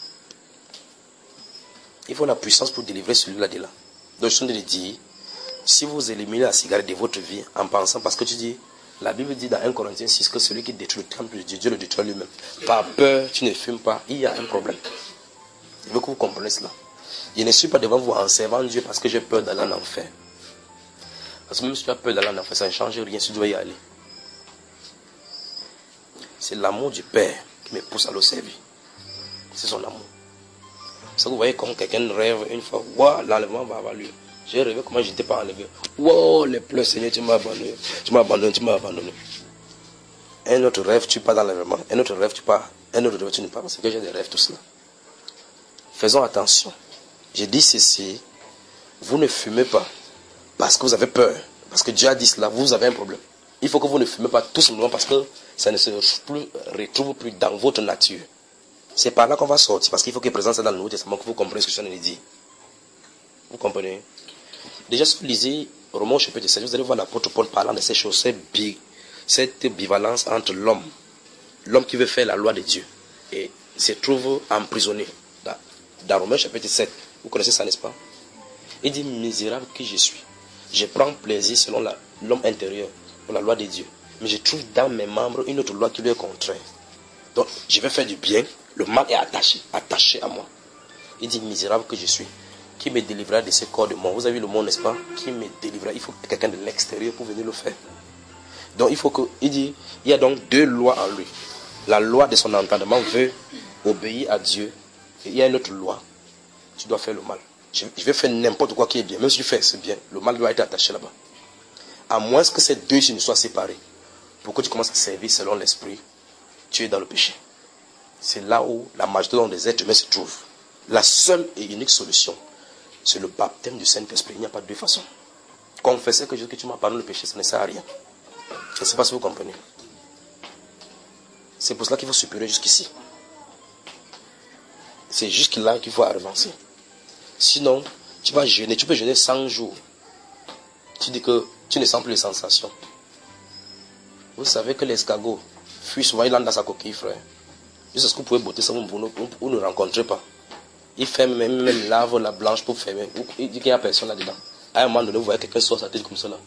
Il faut la puissance pour délivrer celui-là de là. Donc je suis en train de dire, si vous éliminez la cigarette de votre vie en pensant, parce que tu dis, la Bible dit dans un Corinthiens six que celui qui détruit le temple de Dieu, Dieu le détruit lui-même. Par peur, tu ne fumes pas, il y a un problème. Je veux que vous compreniez cela. Je ne suis pas devant vous en servant Dieu parce que j'ai peur d'aller en enfer. Parce que même si tu as peur d'aller en enfer, ça ne change rien si tu dois y aller. C'est l'amour du Père qui me pousse à le servir. C'est son amour. C'est que vous voyez quand quelqu'un rêve une fois, waouh, l'enlèvement va avoir lieu. J'ai rêvé comment je n'étais pas enlevé. Waouh, les pleurs, Seigneur, tu m'as abandonné. Tu m'as abandonné, tu m'as abandonné. Un autre rêve, tu pars dans l'enlèvement. Un autre rêve, tu pars. Un autre rêve, tu ne pars pas. C'est que j'ai des rêves, tout cela. Faisons attention. J'ai dit ceci. Vous ne fumez pas parce que vous avez peur. Parce que Dieu a dit cela, vous avez un problème. Il faut que vous ne fumez pas tout simplement parce que ça ne se plus, retrouve plus dans votre nature. C'est par là qu'on va sortir. Parce qu'il faut qu'il présente ça dans le Nouveau Testament que vous comprenez ce que je viens de dire. Vous comprenez? Déjà, si vous lisez Romains chapitre sept, vous allez voir l'apôtre Paul parlant de ces choses, cette, bi, cette bivalence entre l'homme, l'homme qui veut faire la loi de Dieu, et se trouve emprisonné. Dans, dans Romains chapitre sept, vous connaissez ça, n'est-ce pas? Il dit, misérable que je suis. Je prends plaisir selon la, l'homme intérieur, pour la loi de Dieu. Mais je trouve dans mes membres une autre loi qui lui est contraire. Donc, je vais faire du bien, le mal est attaché, attaché à moi. Il dit, misérable que je suis. Qui me délivrera de ce corps de mort? Vous avez vu le monde, n'est-ce pas? Qui me délivrera? Il faut quelqu'un de l'extérieur pour venir le faire. Donc il faut que, il dit, il y a donc deux lois en lui. La loi de son entendement veut obéir à Dieu. Et il y a une autre loi. Tu dois faire le mal. Je, je vais faire n'importe quoi qui est bien. Même si tu fais c'est bien, le mal doit être attaché là-bas. À moins que ces deux ne soient séparés. Pour que tu commences à servir selon l'esprit, tu es dans le péché. C'est là où la majorité des êtres humains se trouve. La seule et unique solution, c'est le baptême du Saint-Esprit. Il n'y a pas de deux façons. Confesser que, que tu m'as pardonné le péché, ça ne sert à rien. Je ne sais pas si vous comprenez. C'est pour cela qu'il faut supérer jusqu'ici. C'est jusque-là qu'il faut avancer. Sinon, tu vas jeûner. Tu peux jeûner cent jours. Tu dis que tu ne sens plus les sensations. Vous savez que l'escargot fuit souvent, il entre dans sa coquille, frère. Juste ce que vous pouvez botter ça, vous ne le rencontrez pas. Il ferme même, même lave la blanche pour fermer. Il dit qu'il n'y a personne là-dedans. À un moment donné, vous voyez quelqu'un sort sa tête comme ça là.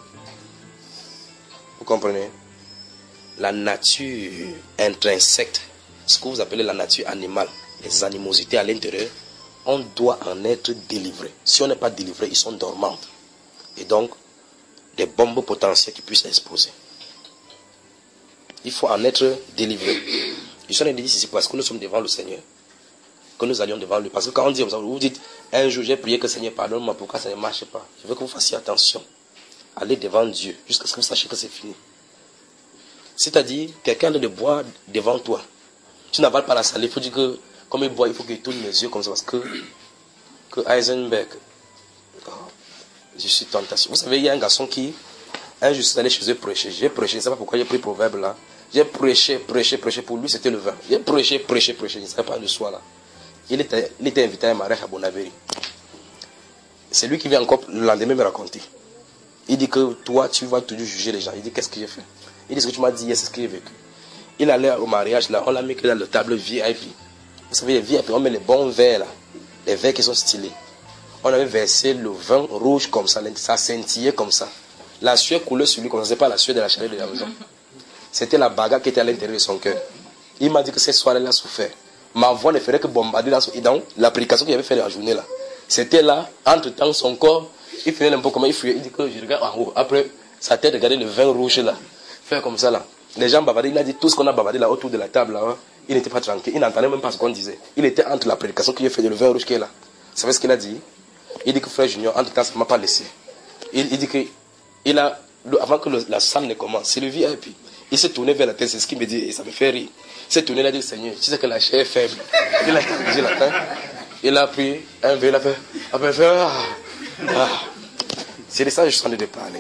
Vous comprenez? La nature intrinsèque, ce que vous appelez la nature animale, les animosités à l'intérieur, on doit en être délivré. Si on n'est pas délivré, ils sont dormantes. Et donc, des bombes potentielles qui puissent exploser. Il faut en être délivré. Je suis en train de dire ici parce que nous sommes devant le Seigneur. Que nous allions devant lui. Parce que quand on dit comme ça, vous dites, un jour j'ai prié que Seigneur pardonne-moi, pourquoi ça ne marche pas? Je veux que vous fassiez attention. Allez devant Dieu, jusqu'à ce que vous sachiez que c'est fini. C'est-à-dire, quelqu'un de boire devant toi. Tu n'avales pas la salive, il faut dire que, comme il boit, il faut qu'il tourne les yeux comme ça. Parce que, que Heisenberg, oh, je suis tentation. Vous savez, il y a un garçon qui, un jour, je suis allé chez eux prêcher. J'ai prêché, je ne sais pas pourquoi j'ai pris le proverbe là. J'ai prêché, prêché, prêché. Pour lui, c'était le vin. J'ai prêché, prêché, prêché. Je ne savais pas de soi là. Il était, il était invité à un mariage à Bonaveri. C'est lui qui vient encore le lendemain me raconter. Il dit que toi, tu vas toujours juger les gens. Il dit, qu'est-ce que j'ai fait? Il dit, ce que tu m'as dit hier, c'est ce que j'ai vécu. Il allait au mariage là, on l'a mis que dans le table V I P. Vous savez, les V I P, on met les bons verres là. Les verres qui sont stylés. On avait versé le vin rouge comme ça, ça scintillait comme ça. La sueur coulait sur lui comme ça, c'est pas la sueur de la chaleur de la maison. C'était la bagarre qui était à l'intérieur de son cœur. Il m'a dit que cette soirée-là a souffert. Ma voix ne ferait que bombarder dans, son, dans l'application qu'il avait fait la journée là. C'était là, entre-temps, son corps, il faisait un peu comme il fuyait. Il dit que je regarde en haut. Après, sa tête regardait le vin rouge là. Faire comme ça là. Les gens bavardaient. Il a dit tout ce qu'on a bavardé là autour de la table là. Hein, il n'était pas tranquille. Il n'entendait même pas ce qu'on disait. Il était entre la prédication qu'il a fait de le vin rouge qui est là. Vous savez ce qu'il a dit? Il dit que frère Junior, en tout cas, ça ne m'a pas laissé. Il, il dit que, il a, avant que le, la salle ne commence, il levé et puis il s'est tourné vers la terre, c'est ce qu'il me dit, et ça me fait rire. Il s'est tourné, il a dit, Seigneur, tu sais que la chair est faible. Il a dirigé la terre, il a pris un verre, il a fait, il a fait, ah, ah. C'est de ça que je suis en train de parler.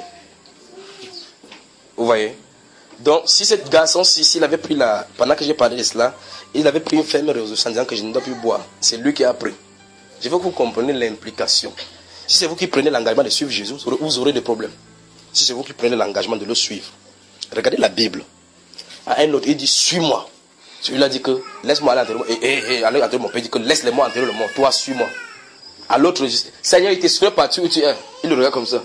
Vous voyez? Donc, si ce garçon-ci, s'il avait pris la, pendant que j'ai parlé de cela, il avait pris une ferme résolution en disant que je ne dois plus boire. C'est lui qui a pris. Je veux que vous compreniez l'implication. Si c'est vous qui prenez l'engagement de suivre Jésus, vous aurez des problèmes. Si c'est vous qui prenez l'engagement de le suivre. Regardez la Bible. À un autre, il dit, suis-moi. Celui-là dit que, laisse-moi aller enterrer. Et, et, et, aller enterrer mon père, il dit que, laisse-les-moi enterrer le monde. Toi, suis-moi. À l'autre, Seigneur, il te suivra partout où tu es. Il le regarde comme ça.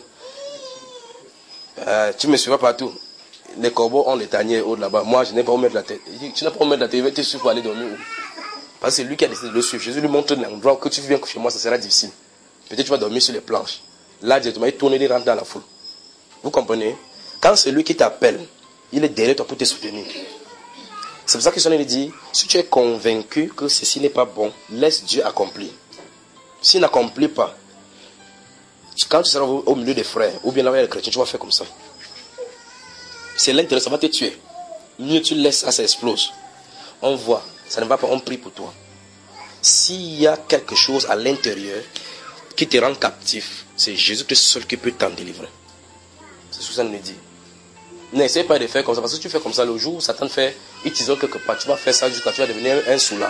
Euh, tu me suivras partout. Les corbeaux ont les taniers haut là-bas. Moi, je n'ai pas où mettre la tête. Il dit, tu n'as pas où mettre la tête, il va te suivre pour aller dormir où? Parce que c'est lui qui a décidé de le suivre. Jésus lui montre l'endroit que tu viens chez moi, ça sera difficile. Peut-être tu vas dormir sur les planches. Là, directement, il tourne et il rentre dans la foule. Vous comprenez? Quand c'est lui qui t'appelle, il est derrière toi pour te soutenir. C'est pour ça que son dit, si tu es convaincu que ceci n'est pas bon, laisse Dieu accomplir. S'il n'accomplit pas, quand tu seras au milieu des frères, ou bien là où il y a les chrétiens, tu vas faire comme ça. C'est l'intérêt, ça va te tuer. Mieux tu laisses ça, ça explose. On voit, ça ne va pas, on prie pour toi. S'il y a quelque chose à l'intérieur qui te rend captif, c'est Jésus-Christ seul qui peut t'en délivrer. C'est ce que ça nous dit. N'essaie pas de faire comme ça, parce que tu fais comme ça, le jour où Satan te fait, il t'isole quelque part, tu vas faire ça jusqu'à tu vas devenir un soulard.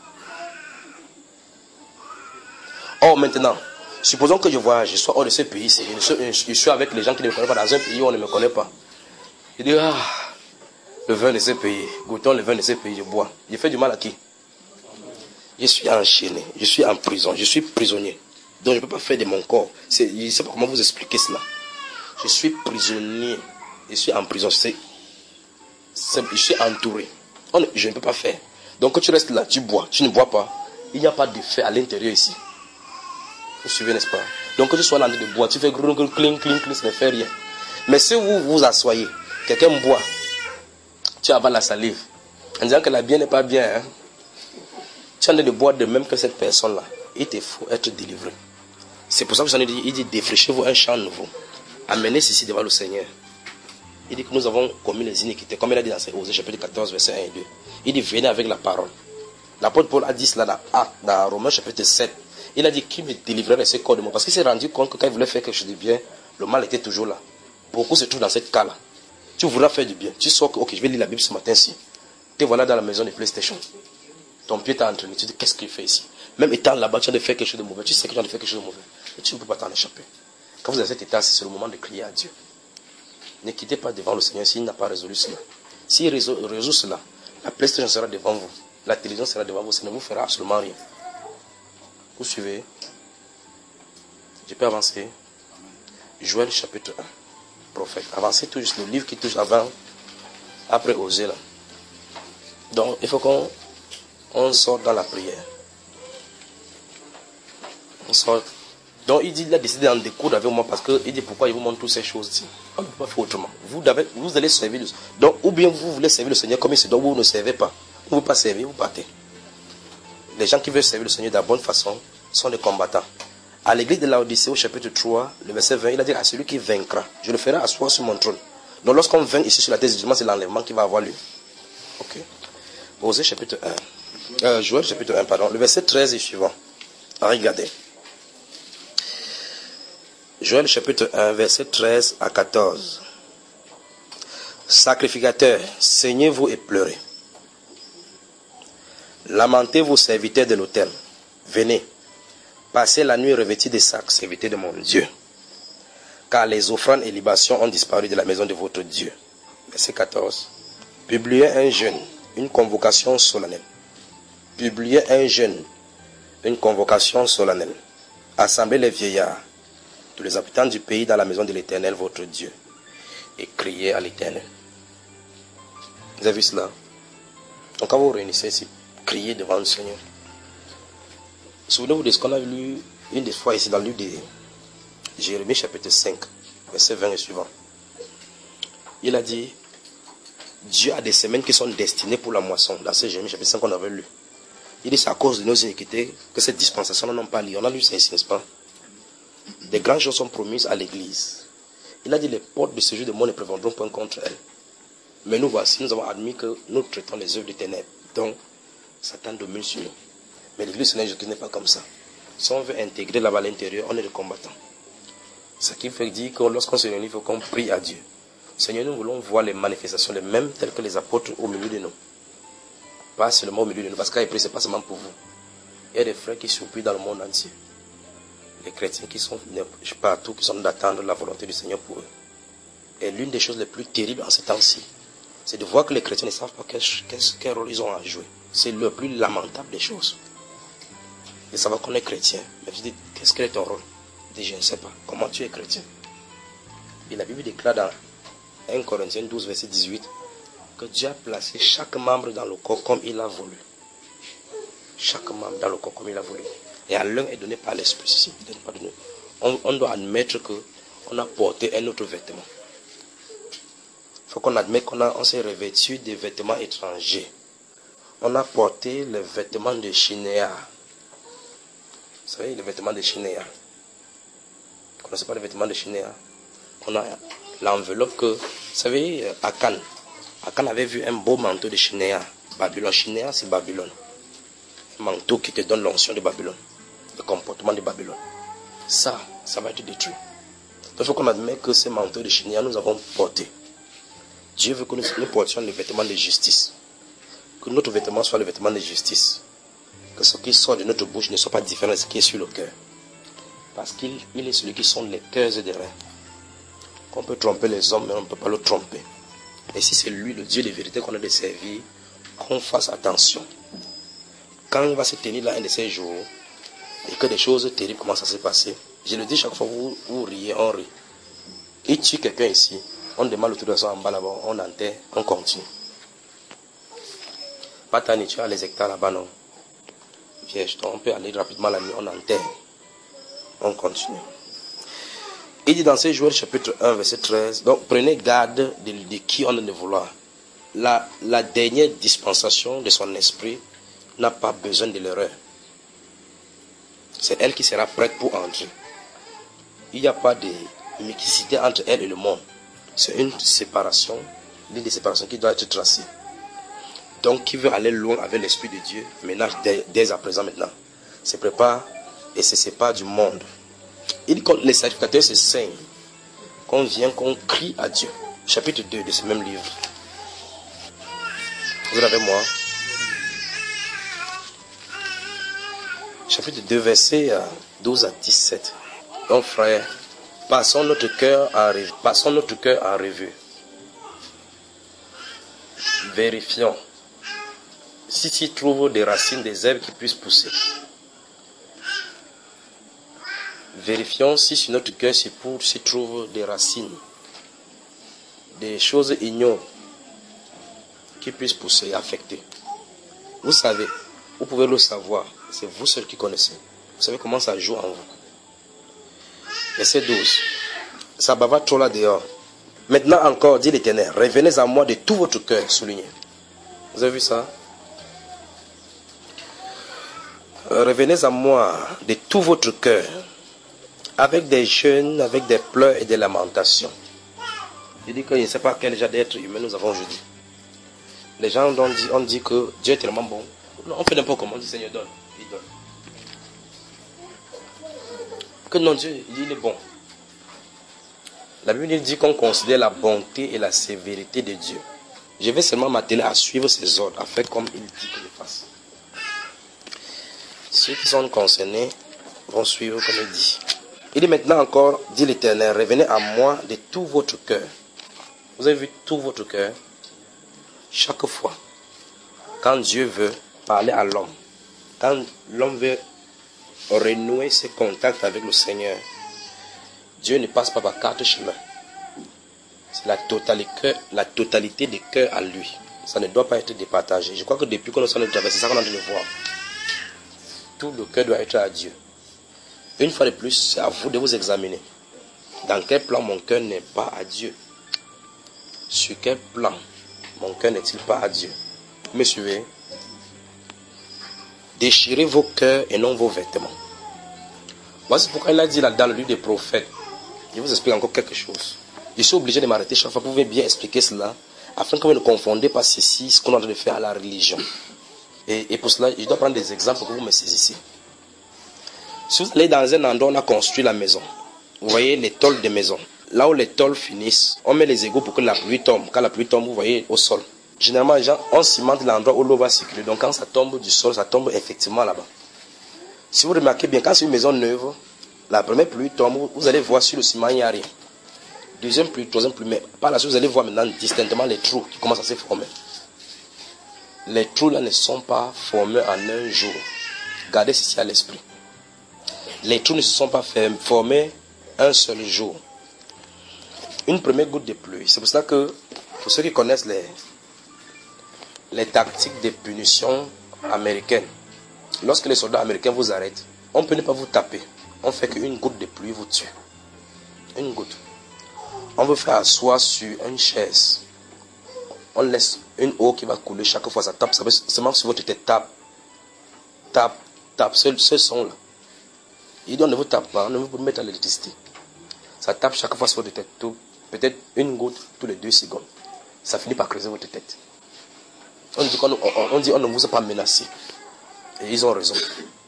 Or maintenant, supposons que je voyage, je sois hors de ce pays, je suis avec les gens qui ne me connaissent pas, dans un pays où on ne me connaît pas. Je dis, ah, le vin de ce pays, goûtons le vin de ce pays, je bois. Je fais du mal à qui? Je suis enchaîné, je suis en prison, je suis prisonnier. Donc je ne peux pas faire de mon corps. Je ne sais pas comment vous expliquer cela. Je suis prisonnier, je suis en prison, c'est, c'est, je suis entouré. On, je ne peux pas faire. Donc quand tu restes là, tu bois, tu ne bois pas, il n'y a pas d'effet à l'intérieur ici. Vous suivez, n'est-ce pas? Donc quand tu sois là en train de boire, tu fais cling, cling, cling, cling, ça ne fait rien. Mais si vous vous asseyez, quelqu'un boit, tu avales la salive, en disant que la bière n'est pas bien, hein? Tu es en train de boire de même que cette personne-là. Il te faut être délivré. C'est pour ça que j'en ai dit, il dit, défrichez-vous un champ nouveau. Amenez ceci devant le Seigneur. Il dit que nous avons commis les iniquités, comme il a dit dans Osée chapitre quatorze, verset un et deux. Il dit, venez avec la parole. L'apôtre Paul a dit cela dans, dans Romains chapitre sept. Il a dit, qui me délivrerait de ce corps de moi? Parce qu'il s'est rendu compte que quand il voulait faire quelque chose de bien, le mal était toujours là. Beaucoup se trouvent dans cette cas-là. Tu voudras faire du bien. Tu sors que, ok, je vais lire la Bible ce matin-ci. Te voilà dans la maison de PlayStation. Ton pied t'a entraîné. Tu dis, qu'est-ce qu'il fait ici? Même étant là-bas, tu as de faire quelque chose de mauvais. Tu sais que tu as de faire quelque chose de mauvais. Et tu ne peux pas t'en échapper. Quand vous avez cet état, c'est le moment de crier à Dieu. Ne quittez pas devant le Seigneur s'il n'a pas résolu cela. S'il résout, résout cela, la PlayStation sera devant vous. La télévision sera devant vous. Ça ne vous fera absolument rien. Vous suivez? Je peux avancer. Joël chapitre un. Prophète. Avancez tout juste le livre qui touche avant, après Osée là. Donc, il faut qu'on on sorte dans la prière. On sort. Donc, il dit, il a décidé d'en découdre avec moi parce qu'il dit pourquoi il vous montre toutes ces choses-ci. On ne peut pas faire autrement. Vous, avez, vous allez servir le Seigneur. Donc, ou bien vous voulez servir le Seigneur comme il se doit, ou vous ne servez pas. Vous ne pouvez pas servir, vous partez. Les gens qui veulent servir le Seigneur de la bonne façon sont des combattants. À l'église de Laodicée, au chapitre trois, le verset vingt, il a dit à celui qui vaincra, je le ferai asseoir sur mon trône. Donc lorsqu'on vainc ici sur la terre, c'est l'enlèvement qui va avoir lieu. Ok. Osée chapitre un. Euh, Joël chapitre un, pardon. Le verset treize est suivant. Regardez. Joël chapitre un, verset treize à quatorze. Sacrificateurs, saignez-vous et pleurez. Lamentez-vous, serviteurs de l'autel. Venez. Passez la nuit revêtis des sacs, serviteurs de mon Dieu. Car les offrandes et libations ont disparu de la maison de votre Dieu. Verset quatorze. Publiez un jeûne, une convocation solennelle. Publiez un jeûne, une convocation solennelle. Assemblez les vieillards, tous les habitants du pays dans la maison de l'Éternel, votre Dieu. Et criez à l'Éternel. Vous avez vu cela? Donc quand vous vous réunissez ici, criez devant le Seigneur. Souvenez-vous de ce qu'on a lu une des fois ici dans le livre de Jérémie chapitre cinq, verset vingt et suivant. Il a dit, Dieu a des semaines qui sont destinées pour la moisson. Dans ce Jérémie chapitre cinq qu'on avait lu. Il dit, c'est à cause de nos iniquités que cette dispensation n'ont pas lieu. On a lu ça ici, n'est-ce pas? Des grandes choses sont promises à l'église. Il a dit les portes de ce jeu de monde ne prévaudront point contre elle. Mais nous voici, nous avons admis que nous traitons les œuvres des ténèbres. Donc, Satan domine sur nous. Mais l'église Seigneur Jésus n'est pas comme ça. Si on veut intégrer là-bas à l'intérieur, on est des combattants. Ce qui fait dire que lorsqu'on se réunit, il faut qu'on prie à Dieu. Seigneur, nous voulons voir les manifestations les mêmes telles que les apôtres au milieu de nous. Pas seulement au milieu de nous, parce qu'à prier, ce n'est pas seulement pour vous. Il y a des frères qui supplient dans le monde entier. Les chrétiens qui sont partout, qui sont d'attendre la volonté du Seigneur pour eux. Et l'une des choses les plus terribles en ces temps-ci, c'est de voir que les chrétiens ne savent pas quel, quel, quel rôle ils ont à jouer. C'est le plus lamentable des choses. De savoir qu'on est chrétien. Mais je dis, qu'est-ce que est ton rôle? Je dis, je ne sais pas. Comment tu es chrétien? Et la Bible déclare dans un Corinthiens douze, verset dix-huit, que Dieu a placé chaque membre dans le corps comme il a voulu. Chaque membre dans le corps comme il a voulu. Et à l'un est donné par l'Esprit. Si pas donné. On, on doit admettre qu'on a porté un autre vêtement. Il faut qu'on admette qu'on on s'est revêtu des vêtements étrangers. On a porté les vêtements de Chinéa. Vous savez, les vêtements de Chinéa. Vous ne connaissez pas les vêtements de Chinéa? On a l'enveloppe que, vous savez, Akan. Akan avait vu un beau manteau de Chinéa. Babylone. Chinéa, c'est Babylone. Un manteau qui te donne l'onction de Babylone. Le comportement de Babylone. Ça, ça va être détruit. Donc il faut qu'on admette que ces manteaux de Chinéa, nous avons porté. Dieu veut que nous, nous portions les vêtements de justice. Que notre vêtement soit le vêtement de justice. Que ce qui sort de notre bouche ne soit pas différent de ce qui est sur le cœur. Parce qu'il il est celui qui sonde les cœurs et les reins. Qu'on peut tromper les hommes, mais on ne peut pas le tromper. Et si c'est lui, le Dieu de vérité qu'on a de servir, qu'on fasse attention. Quand il va se tenir là un de ces jours, et que des choses terribles commencent à se passer, je le dis chaque fois, vous, vous riez, on rit. Il tue quelqu'un ici, on demande l'autorisation en bas là-bas, on enterre, on continue. Pas tant tu as les hectares là-bas, non. Vierge, on peut aller rapidement la nuit, on enterre, on continue. Il dit dans ces Joël chapitre un, verset treize, donc prenez garde de, de qui on est de vouloir. La, la dernière dispensation de son esprit n'a pas besoin de l'erreur. C'est elle qui sera prête pour entrer. Il n'y a pas de mixité entre elle et le monde. C'est une séparation, l'une des séparations qui doit être tracée. Donc, qui veut aller loin avec l'Esprit de Dieu, ménage dès, dès à présent maintenant, se prépare et se sépare du monde. Il dit que les sacrificateurs se saignent, qu'on vient, qu'on crie à Dieu. Chapitre deux de ce même livre. Vous l'avez moi. Chapitre deux, versets douze à dix-sept. Donc, frère, passons notre cœur en revue. Passons notre cœur en revue. Vérifions si s'y trouve des racines, des herbes qui puissent pousser. Vérifions si sur notre cœur s'y trouve des racines, des choses ignobles qui puissent pousser et affecter. Vous savez, vous pouvez le savoir, c'est vous seul qui connaissez. Vous savez comment ça joue en vous. Verset douze. Ça bavard trop là dehors. Maintenant encore, dit l'Éternel, revenez à moi de tout votre cœur, souligné. Vous avez vu ça? Revenez à moi de tout votre cœur, avec des jeûnes, avec des pleurs et des lamentations. Il dit que je ne sais pas quel genre d'être humain nous avons aujourd'hui. Les gens ont dit, on dit que Dieu est tellement bon. Non, on fait n'importe comment, on dit Seigneur donne, il donne. Que non, Dieu, il est bon. La Bible dit qu'on considère la bonté et la sévérité de Dieu. Je vais seulement m'atteler à suivre ses ordres, à faire comme il dit que je fasse. Ceux qui sont concernés vont suivre comme il dit. Il dit maintenant encore, dit l'Éternel, revenez à moi de tout votre cœur. Vous avez vu tout votre cœur? Chaque fois, quand Dieu veut parler à l'homme, quand l'homme veut renouer ses contacts avec le Seigneur, Dieu ne passe pas par quatre chemins. C'est la totalité, la totalité des cœurs à lui. Ça ne doit pas être départagé. Je crois que depuis que nous sommes traversés, c'est ça qu'on a dû le voir. Tout le cœur doit être à Dieu. Une fois de plus, c'est à vous de vous examiner. Dans quel plan mon cœur n'est pas à Dieu? Sur quel plan mon cœur n'est-il pas à Dieu? Vous me suivez? Déchirez vos cœurs et non vos vêtements. Voici pourquoi il a dit là dans le livre des prophètes. Je vous explique encore quelque chose. Je suis obligé de m'arrêter chaque fois. Vous pouvez bien expliquer cela, afin que vous ne confondez pas ceci, ce qu'on est en train de faire à la religion. Et, et pour cela, je dois prendre des exemples pour que vous me saisissiez. Si vous allez dans un endroit où on a construit la maison, vous voyez les tôles des maisons. Là où les tôles finissent, on met les égouts pour que la pluie tombe. Quand la pluie tombe, vous voyez au sol. Généralement, les gens, on cimente l'endroit où l'eau va circuler. Donc quand ça tombe du sol, ça tombe effectivement là-bas. Si vous remarquez bien, quand c'est une maison neuve, la première pluie tombe, vous allez voir sur le ciment, il n'y a rien. Deuxième pluie, troisième pluie, mais par la suite, vous allez voir maintenant distinctement les trous qui commencent à se former. Les trous là ne sont pas formés en un jour. Gardez ceci à l'esprit. Les trous ne se sont pas formés un seul jour. Une première goutte de pluie. C'est pour cela que, pour ceux qui connaissent les, les tactiques de punition américaines, lorsque les soldats américains vous arrêtent, on ne peut ne pas vous taper. On fait qu'une goutte de pluie vous tue. Une goutte. On veut faire asseoir sur une chaise. On laisse une eau qui va couler chaque fois. Ça tape, ça veut seulement sur votre tête. Tape, tape, tape. Ce, ce son-là. Il dit on ne vous tape pas, on ne vous mettre à l'électricité. Ça tape chaque fois sur votre tête. Peut-être une goutte tous les deux secondes. Ça finit par creuser votre tête. On dit qu'on on, on dit on ne vous a pas menacé. Et ils ont raison.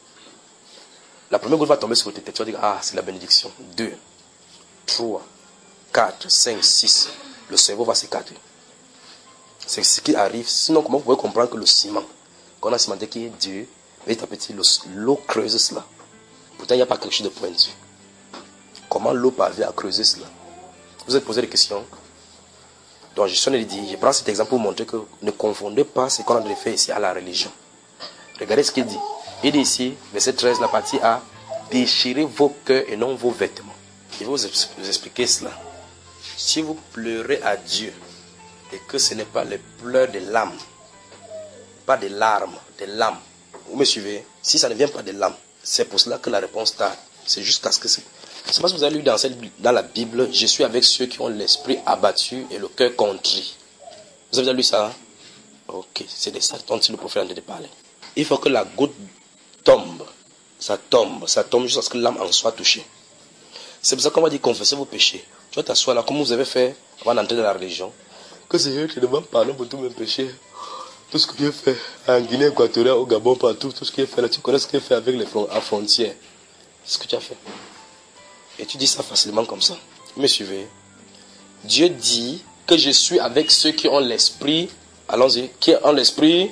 La première goutte va tomber sur votre tête. Tu vas dire, ah, c'est la bénédiction. Deux, trois, quatre, cinq, six. Le cerveau va s'écarter. C'est ce qui arrive. Sinon, comment vous pouvez comprendre que le ciment, qu'on a cimenté qui est Dieu, petit à petit, l'eau creuse cela. Pourtant, il n'y a pas quelque chose de pointu. Comment l'eau parvient à creuser cela? Vous êtes posé des questions. Donc, je suis en train de dire, je prends cet exemple pour montrer que ne confondez pas ce qu'on a fait ici à la religion. Regardez ce qu'il dit. Il dit ici, verset treize, la partie A, déchirez vos cœurs et non vos vêtements. Je vais vous expliquer cela. Si vous pleurez à Dieu, et que ce n'est pas les pleurs de l'âme, pas des larmes, des larmes. Vous me suivez? Si ça ne vient pas des larmes, c'est pour cela que la réponse tarde. C'est jusqu'à ce que c'est. C'est parce que vous avez lu dans, cette, dans la Bible, je suis avec ceux qui ont l'esprit abattu et le cœur contrit. Vous avez lu ça? Ok, c'est de ça dont le prophète est en train de parler. Il faut que la goutte tombe. Ça tombe, ça tombe jusqu'à ce que l'âme en soit touchée. C'est pour ça qu'on va dire confessez vos péchés. Tu vas t'asseoir là, comme vous avez fait avant d'entrer dans la religion. Que Seigneur te demande pardon pour tous mes péchés. Tout ce que j'ai fait en Guinée équatoriale, au Gabon, partout, tout ce que j'ai fait là, tu connais ce que j'ai fait avec les frontières. C'est ce que tu as fait. Et tu dis ça facilement comme ça. Vous me suivez? Dieu dit que je suis avec ceux qui ont l'esprit, allons-y, qui ont l'esprit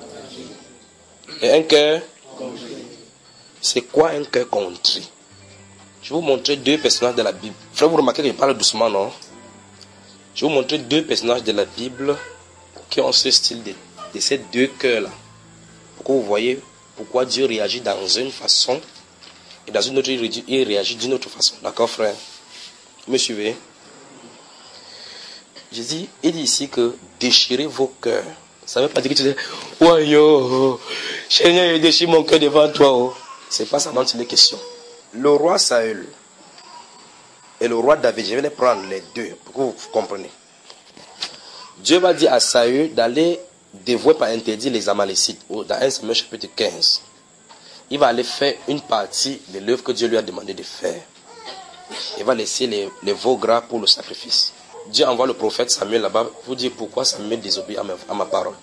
et un cœur. C'est quoi un cœur contrit? Je vais vous montrer deux personnages de la Bible. Frère, vous remarquez que je parle doucement, non? Je vais vous montrer deux personnages de la Bible qui ont ce style de, de ces deux cœurs-là. Pour que vous voyez pourquoi Dieu réagit dans une façon et dans une autre, il réagit d'une autre façon. D'accord, frère? Vous me suivez? Je dis, il dit ici que déchirez vos cœurs. Ça ne veut pas dire que tu dis, ouais, yo, Seigneur, il déchire mon cœur devant toi. Oh. C'est pas ça dont il est question. Le roi Saül et le roi David, je vais les prendre les deux pour que vous compreniez. Dieu va dire à Saül d'aller dévouer par interdit les Amalécites. Dans un Samuel chapitre quinze. Il va aller faire une partie de l'œuvre que Dieu lui a demandé de faire. Il va laisser les, les veaux gras pour le sacrifice. Dieu envoie le prophète Samuel là-bas pour dire pourquoi Samuel désobéit à ma, à ma parole.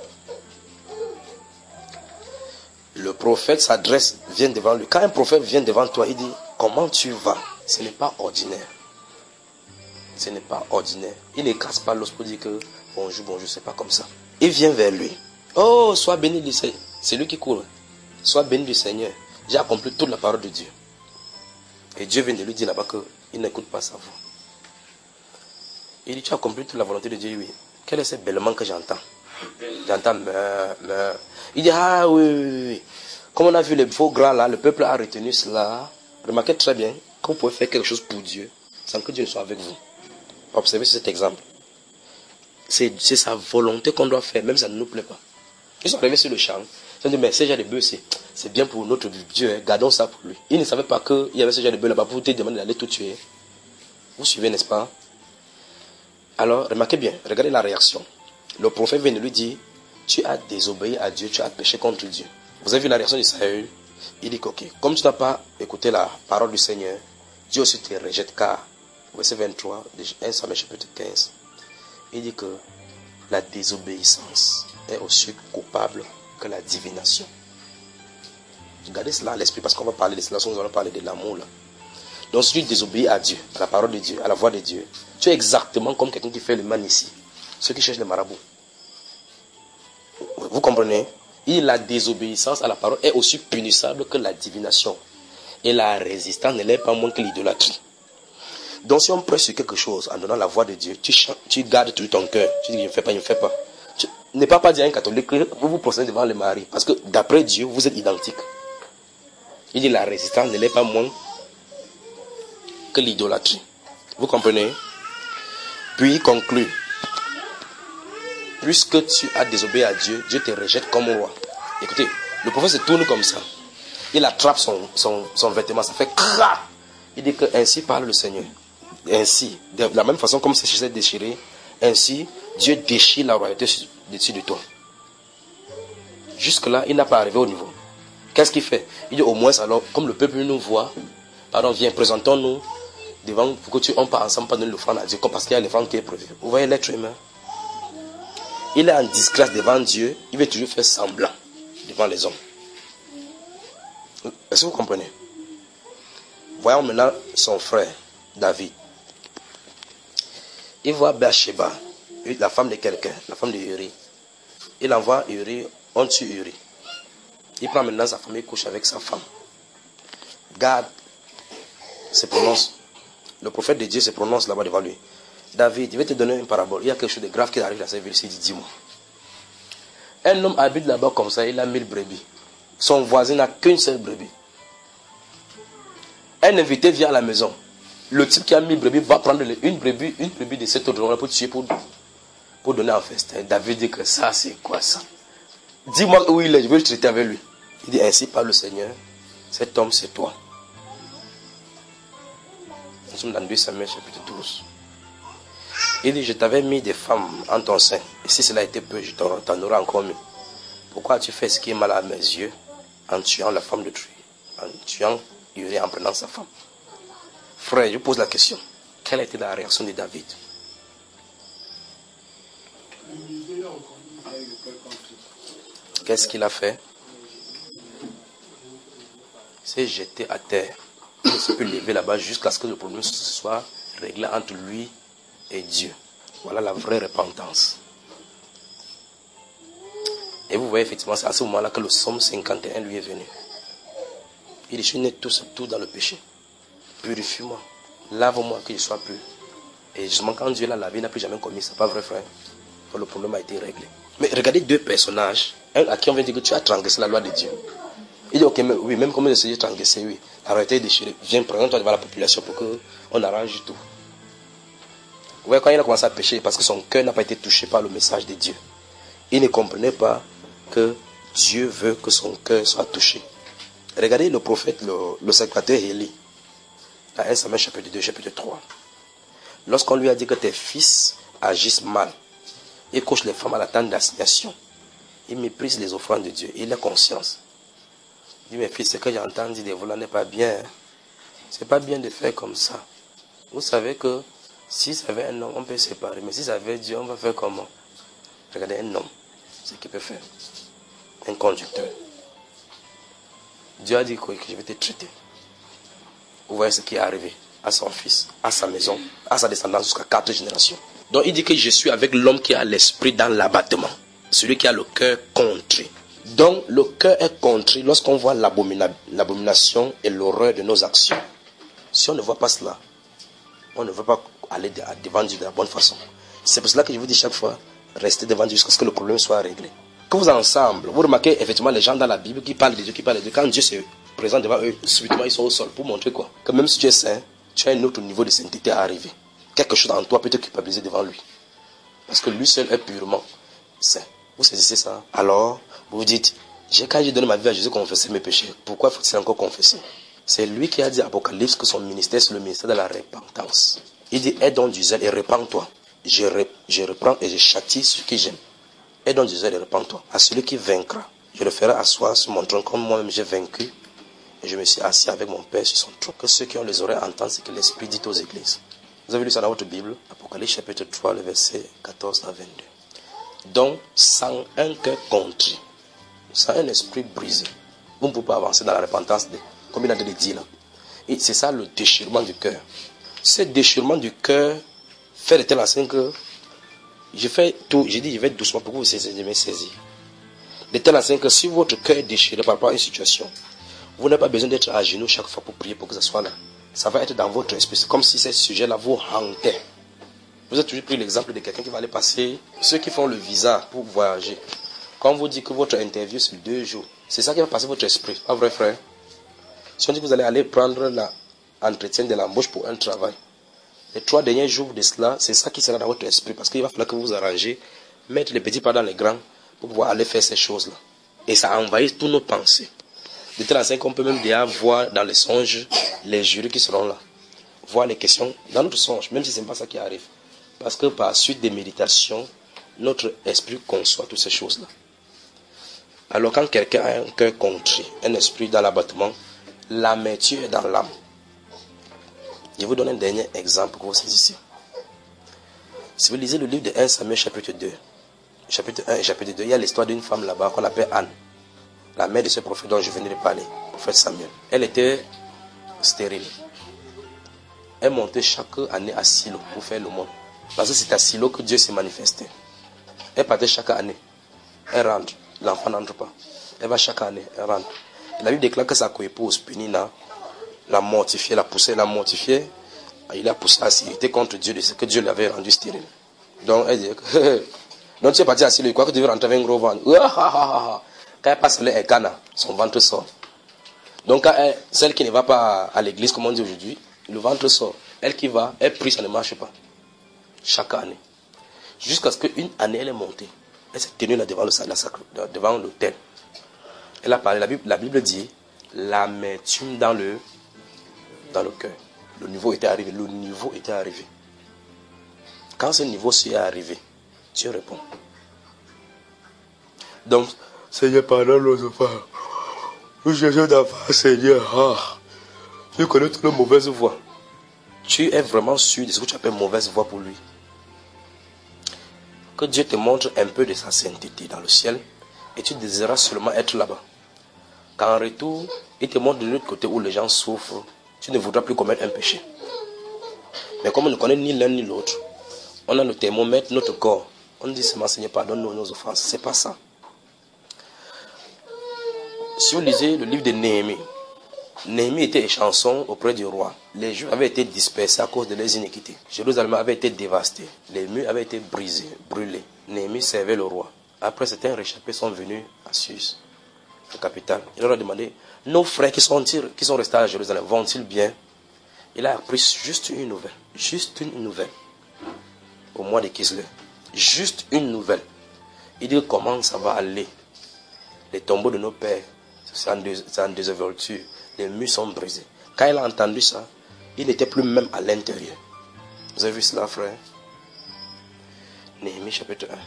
Le prophète s'adresse, vient devant lui. Quand un prophète vient devant toi, il dit, comment tu vas? Ce n'est pas ordinaire. Ce n'est pas ordinaire. Il ne casse pas l'os pour dire que bonjour, bonjour, c'est pas comme ça. Il vient vers lui. Oh, sois béni du Seigneur. C'est lui qui court. Sois béni du Seigneur. J'ai accompli toute la parole de Dieu. Et Dieu vient de lui dire là-bas qu'il n'écoute pas sa voix. Il dit, tu as accompli toute la volonté de Dieu, oui. Quel est ce bêlement que j'entends? J'entends, mais, mais. Il dit, ah oui, oui, oui. Comme on a vu les faux gras là, le peuple a retenu cela. Remarquez très bien que vous pouvez faire quelque chose pour Dieu sans que Dieu ne soit avec vous. Observez cet exemple. C'est sa volonté qu'on doit faire, même si ça ne nous plaît pas. Ils sont arrivés sur le champ. Ils ont dit, mais ce genre de bœuf, c'est bien pour notre Dieu, hein, gardons ça pour lui. Ils ne savaient pas qu'il y avait ce genre de bœuf là-bas pour te demander d'aller tout tuer. Vous suivez, n'est-ce pas? Alors, remarquez bien, regardez la réaction. Le prophète vient de lui dire, tu as désobéi à Dieu, tu as péché contre Dieu. Vous avez vu la réaction de Saül? Il dit que, ok, comme tu n'as pas écouté la parole du Seigneur, Dieu aussi te rejette, car, verset vingt-trois, de premier Samuel chapitre quinze, il dit que la désobéissance est aussi coupable que la divination. Regardez cela à l'esprit, parce qu'on va parler de cela, nous allons parler de l'amour là. Donc si tu désobéis à Dieu, à la parole de Dieu, à la voix de Dieu, tu es exactement comme quelqu'un qui fait le mal ici, ceux qui cherchent les marabouts. Vous comprenez? Et la désobéissance à la parole est aussi punissable que la divination. Et la résistance ne l'est pas moins que l'idolâtrie. Donc si on prêche sur quelque chose en donnant la voix de Dieu, tu, tu gardes tout ton cœur. Tu dis je ne fais pas, je ne fais pas. Tu n'es pas pas dire à un catholique que vous vous procédez devant le mari. Parce que d'après Dieu, vous êtes identiques. Il dit la résistance ne l'est pas moins que l'idolâtrie. Vous comprenez? Puis il conclut. Puisque tu as désobéi à Dieu, Dieu te rejette comme roi. Écoutez, le prophète se tourne comme ça. Il attrape son, son, son vêtement, ça fait crac. Il dit que ainsi parle le Seigneur. Ainsi, de la même façon comme c'est chez déchiré, ainsi Dieu déchire la royauté dessus de toi. Jusque-là, il n'a pas arrivé au niveau. Qu'est-ce qu'il fait? Il dit au moins alors, comme le peuple nous voit, pardon, viens, présentons-nous devant, pour que tu on part ensemble, pas donner l'offrande à Dieu, parce qu'il y a l'offrande qui est prévue. Vous voyez l'être humain? Il est en disgrâce devant Dieu, il veut toujours faire semblant devant les hommes. Est-ce que vous comprenez? Voyons maintenant son frère, David. Il voit Bathsheba, la femme de quelqu'un, la femme de Uri. Il envoie Uri, on tue Uri. Il prend maintenant sa femme et couche avec sa femme. Gad se prononce. Le prophète de Dieu se prononce là-bas devant lui. David, je vais te donner une parabole. Il y a quelque chose de grave qui arrive dans cette ville. Il dit, dis-moi. Un homme habite là-bas comme ça, il a mille brebis. Son voisin n'a qu'une seule brebis. Un invité vient à la maison. Le type qui a mille brebis va prendre une brebis, une brebis de cet autre pour tuer, pour, pour donner un festin. David dit que ça, c'est quoi ça? Dis-moi où il est, je veux le traiter avec lui. Il dit, ainsi parle le Seigneur, cet homme c'est toi. Nous sommes dans deux Samuel chapitre douze. Il dit, je t'avais mis des femmes en ton sein, et si cela était peu, je t'en aurais encore mis. Pourquoi as-tu fait ce qui est mal à mes yeux, en tuant la femme de Dieu, en tuant Uri, en prenant sa femme? Frère, je pose la question, quelle a été la réaction de David? Qu'est-ce qu'il a fait? Il s'est jeté à terre. Il ne s'est plus levé là-bas jusqu'à ce que le problème soit réglé entre lui et Dieu. Voilà la vraie repentance. Et vous voyez effectivement, c'est à ce moment-là que le psaume cinquante et un lui est venu. Il dit, je suis né tout, tout dans le péché. Purifie-moi, lave-moi que je sois pur. Et justement, quand Dieu l'a lavé, il n'a plus jamais commis ça. Pas vrai, frère? Le problème a été réglé. Mais regardez deux personnages. Un à qui on vient dire que tu as transgressé la loi de Dieu. Il dit, ok, mais, oui, même comme il essayé de transgresser, oui. La réalité est déchirée. Viens, présente-toi devant la population pour qu'on arrange tout. Vous voyez, quand il a commencé à pécher, parce que son cœur n'a pas été touché par le message de Dieu. Il ne comprenait pas que Dieu veut que son cœur soit touché. Regardez le prophète, le, le sacrificateur Élie. Dans un Samuel chapitre deux, chapitre trois. Lorsqu'on lui a dit que tes fils agissent mal, il couche les femmes à la tente d'assignation. Il méprise les offrandes de Dieu. Il a conscience. Il dit, mes fils, ce que j'entends dire de vous là n'est pas bien. C'est pas bien de faire comme ça. Vous savez que si ça avait un homme, on peut se séparer. Mais si ça avait Dieu, on va faire comment? Regardez un homme, ce qu'il peut faire. Un conducteur. Dieu a dit que je vais te traiter. Vous voyez ce qui est arrivé à son fils, à sa maison, à sa descendance jusqu'à quatre générations. Donc il dit que je suis avec l'homme qui a l'esprit dans l'abattement. Celui qui a le cœur contrit. Donc le cœur est contrit lorsqu'on voit l'abomination et l'horreur de nos actions. Si on ne voit pas cela, on ne veut pas aller devant Dieu de la bonne façon. C'est pour cela que je vous dis chaque fois, restez devant Dieu jusqu'à ce que le problème soit réglé. Que vous ensemble, vous remarquez effectivement les gens dans la Bible qui parlent de Dieu, qui parlent de Dieu. Quand Dieu se présente devant eux, subitement ils sont au sol pour montrer quoi? Que même si tu es saint, tu as un autre niveau de sainteté à arriver. Quelque chose en toi peut te culpabiliser devant lui. Parce que lui seul est purement saint. Vous saisissez ça? Alors, vous vous dites, quand j'ai donné ma vie à Jésus, confesser mes péchés. Pourquoi faut-il encore confesser? C'est lui qui a dit à Apocalypse que son ministère, c'est le ministère de la repentance. Il dit, aie donc du zèle et repens-toi. Je, re, je reprends et je châtie ceux qui j'aime. Aie donc du zèle et repens-toi. À celui qui vaincra, je le ferai asseoir sur mon trône comme moi-même j'ai vaincu et je me suis assis avec mon Père sur son trône. Que ceux qui ont les oreilles entendent ce que l'Esprit dit aux églises. Vous avez lu ça dans votre Bible, Apocalypse chapitre trois, le verset quatorze à vingt-deux. Donc, sans un cœur contrit, sans un esprit brisé, vous ne pouvez pas avancer dans la repentance, de, comme il a dit là. Et c'est ça le déchirement du cœur. Ce déchirement du cœur fait de telle façon que je fais tout, j'ai dit je vais doucement pour que vous ayez saisi. De telle façon que si votre cœur est déchiré par rapport à une situation, vous n'avez pas besoin d'être à genoux chaque fois pour prier pour que ça soit là. Ça va être dans votre esprit. C'est comme si ces sujets-là vous hantaient. Vous avez toujours pris l'exemple de quelqu'un qui va aller passer, ceux qui font le visa pour voyager. Quand on vous dit que votre interview c'est deux jours, c'est ça qui va passer votre esprit. Pas vrai, frère? Si on dit que vous allez aller prendre l'entretien de l'embauche pour un travail, les trois derniers jours de cela, c'est ça qui sera dans votre esprit. Parce qu'il va falloir que vous vous arrangez, mettre les petits pas dans les grands pour pouvoir aller faire ces choses-là. Et ça envahit toutes nos pensées. De telle façon qu'on peut même déjà voir dans les songes les jurys qui seront là. Voir les questions dans notre songe, même si ce n'est pas ça qui arrive. Parce que par suite des méditations, notre esprit conçoit toutes ces choses-là. Alors quand quelqu'un a un cœur contrit, un esprit dans l'abattement, l'amertume est dans l'âme. Je vais vous donner un dernier exemple pour que vous saisissiez. Si vous lisez le livre de premier Samuel chapitre deux, chapitre un et chapitre deux, il y a l'histoire d'une femme là-bas qu'on appelle Anne, la mère de ce prophète dont je venais de parler, le prophète Samuel. Elle était stérile. Elle montait chaque année à Silo pour faire le monde. Parce que c'est à Silo que Dieu s'est manifesté. Elle partait chaque année. Elle rentre. L'enfant n'entre pas. Elle va chaque année. Elle rentre. Et la Bible déclare que sa coépouse, Pénina, l'a mortifié, l'a poussé, l'a mortifié. Il a poussé à s'irriter contre Dieu de ce que Dieu l'avait rendu stérile. Donc elle dit que donc tu es parti à Silo, quoi que tu veux rentrer avec un gros ventre. Quand elle passe le Ekana, son ventre sort. Donc quand elle, celle qui ne va pas à l'église, comme on dit aujourd'hui, le ventre sort. Elle qui va, elle prie, ça ne marche pas. Chaque année. Jusqu'à ce qu'une année, elle est montée. Elle s'est tenue là devant le sacre, devant l'autel. Elle a parlé, la Bible, la Bible dit, l'amertume dans le, dans le cœur. Le niveau était arrivé. Le niveau était arrivé. Quand ce niveau s'est arrivé, Dieu répond. Donc, Seigneur, pardonne nos enfants. Nous cherchons d'enfants, Seigneur. Ah, tu connais toutes nos mauvaises voies. Tu es vraiment sûr de ce que tu appelles mauvaise voie pour lui. Que Dieu te montre un peu de sa sainteté dans le ciel et tu désireras seulement être là-bas. Qu'en retour, il te montre de l'autre côté où les gens souffrent, tu ne voudras plus commettre un péché. Mais comme on ne connaît ni l'un ni l'autre, on a le thermomètre, notre corps. On dit seulement, Seigneur, pardonne-nous nos offenses. C'est pas ça. Si vous lisez le livre de Néhémie, Néhémie était chanson auprès du roi. Les Juifs avaient été dispersés à cause de leurs iniquités. Jérusalem avait été dévastée. Les murs avaient été brisés, brûlés. Néhémie servait le roi. Après, certains réchappés sont venus à Suse, la capitale. Il leur a demandé, nos frères qui sont, qui sont restés à Jérusalem, vont-ils bien? Il a appris juste une nouvelle. Juste une nouvelle. Au mois de Kislev. Juste une nouvelle. Il dit comment ça va aller. Les tombeaux de nos pères, c'est en désinvolture. Les murs sont brisés. Quand il a entendu ça, il n'était plus même à l'intérieur. Vous avez vu cela, frère? Néhémie chapitre un.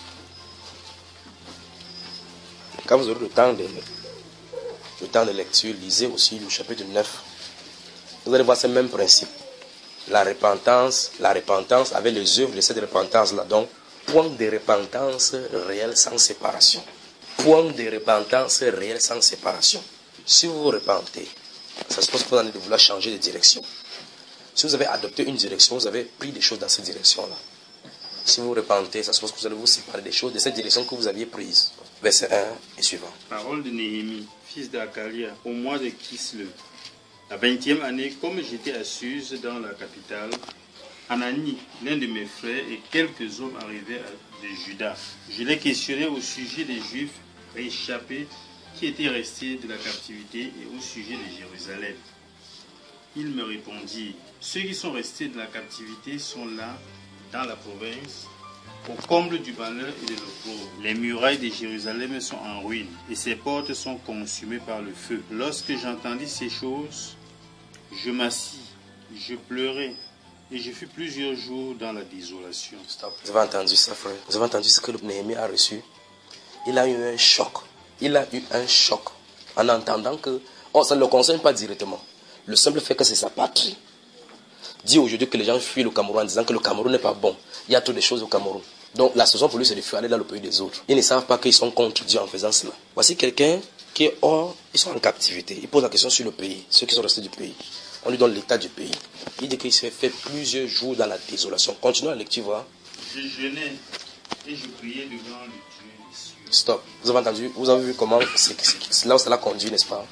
Quand vous aurez le temps de, le temps de lecture, lisez aussi le chapitre neuf. Vous allez voir ce même principe. La repentance, la repentance avec les œuvres de cette repentance-là. Donc, point de repentance réelle sans séparation. Point de repentance réelle sans séparation. Si vous vous repentez, ça suppose que vous allez vouloir changer de direction. Si vous avez adopté une direction, vous avez pris des choses dans cette direction-là. Si vous vous repentez, ça suppose que vous allez vous séparer des choses de cette direction que vous aviez prise. Verset un et suivant. Parole de Néhémie, fils d'Akalia, au mois de Kislev, la vingtième année, comme j'étais à Suse dans la capitale, Anani, l'un de mes frères, et quelques hommes arrivés de Juda. Je les questionnais au sujet des Juifs réchappés qui étaient restés de la captivité et au sujet de Jérusalem. Ils me répondirent, ceux qui sont restés de la captivité sont là, dans la province, au comble du malheur et de l'opprobre. Les murailles de Jérusalem sont en ruine et ses portes sont consumées par le feu. Lorsque j'entendis ces choses, je m'assis, je pleurais et je fus plusieurs jours dans la désolation. Stop. Vous avez entendu ça, frère? Vous avez entendu ce que Néhémie a reçu? Il a eu un choc. Il a eu un choc en entendant que Oh, ça ne le concerne pas directement. Le simple fait que c'est sa patrie. Dit aujourd'hui que les gens fuient le Cameroun en disant que le Cameroun n'est pas bon. Il y a trop de choses au Cameroun. Donc la solution pour lui, c'est de fuir aller dans le pays des autres. Ils ne savent pas qu'ils sont contre Dieu en faisant cela. Voici quelqu'un qui est hors, ils sont en captivité. Il pose la question sur le pays, ceux qui sont restés du pays. On lui donne l'état du pays. Il dit qu'il s'est fait plusieurs jours dans la désolation. Continuons la lecture, voir. Je jeûnais et je priais devant le Dieu des cieux. Stop. Vous avez entendu, vous avez vu comment c'est, c'est là où cela conduit, n'est-ce pas?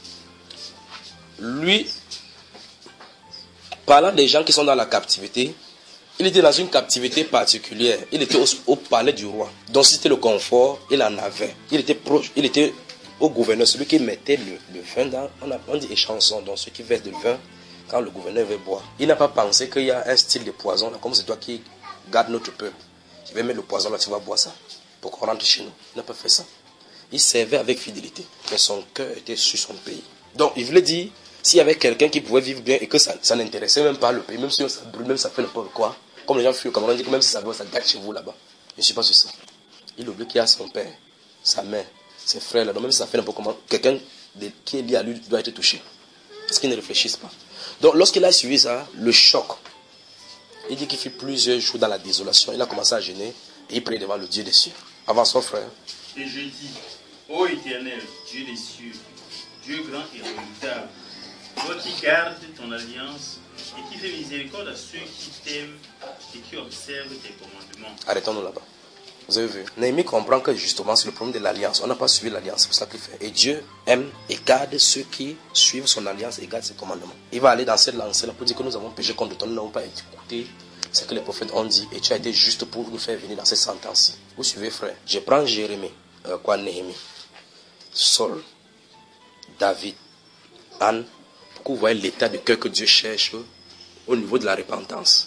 Lui, parlant des gens qui sont dans la captivité, il était dans une captivité particulière. Il était au, au palais du roi. Donc si c'était le confort, il en avait. Il était proche, il était au gouverneur, celui qui mettait le, le vin dans, on, a, on dit échanson, donc ceux qui versent du vin quand le gouverneur veut boire. Il n'a pas pensé qu'il y a un style de poison, là, comme c'est toi qui garde notre peuple. Je vais mettre le poison là, tu vas boire ça, pour qu'on rentre chez nous. Il n'a pas fait ça. Il servait avec fidélité, mais son cœur était sur son pays. Donc il voulait dire, s'il y avait quelqu'un qui pouvait vivre bien et que ça, ça n'intéressait même pas le pays, même si ça brûle, même si ça fait n'importe quoi, comme les gens fuient au Cameroun, on dit que même si ça brûle, ça gâte chez vous là-bas. Je ne suis pas sur ça. Il oublie qu'il y a son père, sa mère, ses frères là, donc même si ça fait n'importe comment, quelqu'un qui est lié à lui doit être touché. Parce qu'il ne réfléchisse pas. Donc lorsqu'il a suivi ça, le choc, il dit qu'il fait plusieurs jours dans la désolation. Il a commencé à gêner et il prie devant le Dieu des cieux, avant son frère. Et je dis, ô Éternel, Dieu des cieux, Dieu grand et redoutable, toi qui gardes ton alliance et qui fais miséricorde à ceux qui t'aiment et qui observent tes commandements. Arrêtons-nous là-bas. Vous avez vu, Néhémie comprend que justement c'est le problème de l'alliance. On n'a pas suivi l'alliance, c'est pour ça qu'il fait. Et Dieu aime et garde ceux qui suivent son alliance et gardent ses commandements. Il va aller dans cette lancée-là pour dire que nous avons péché contre toi, nous n'avons pas écouté ce que les prophètes ont dit et tu as été juste pour nous faire venir dans cette sentence-ci. Vous suivez, frère. Je prends Jérémie, euh, quoi, Néhémie, Saul, David, Anne, pour que vous voyez l'état de cœur que Dieu cherche au niveau de la repentance.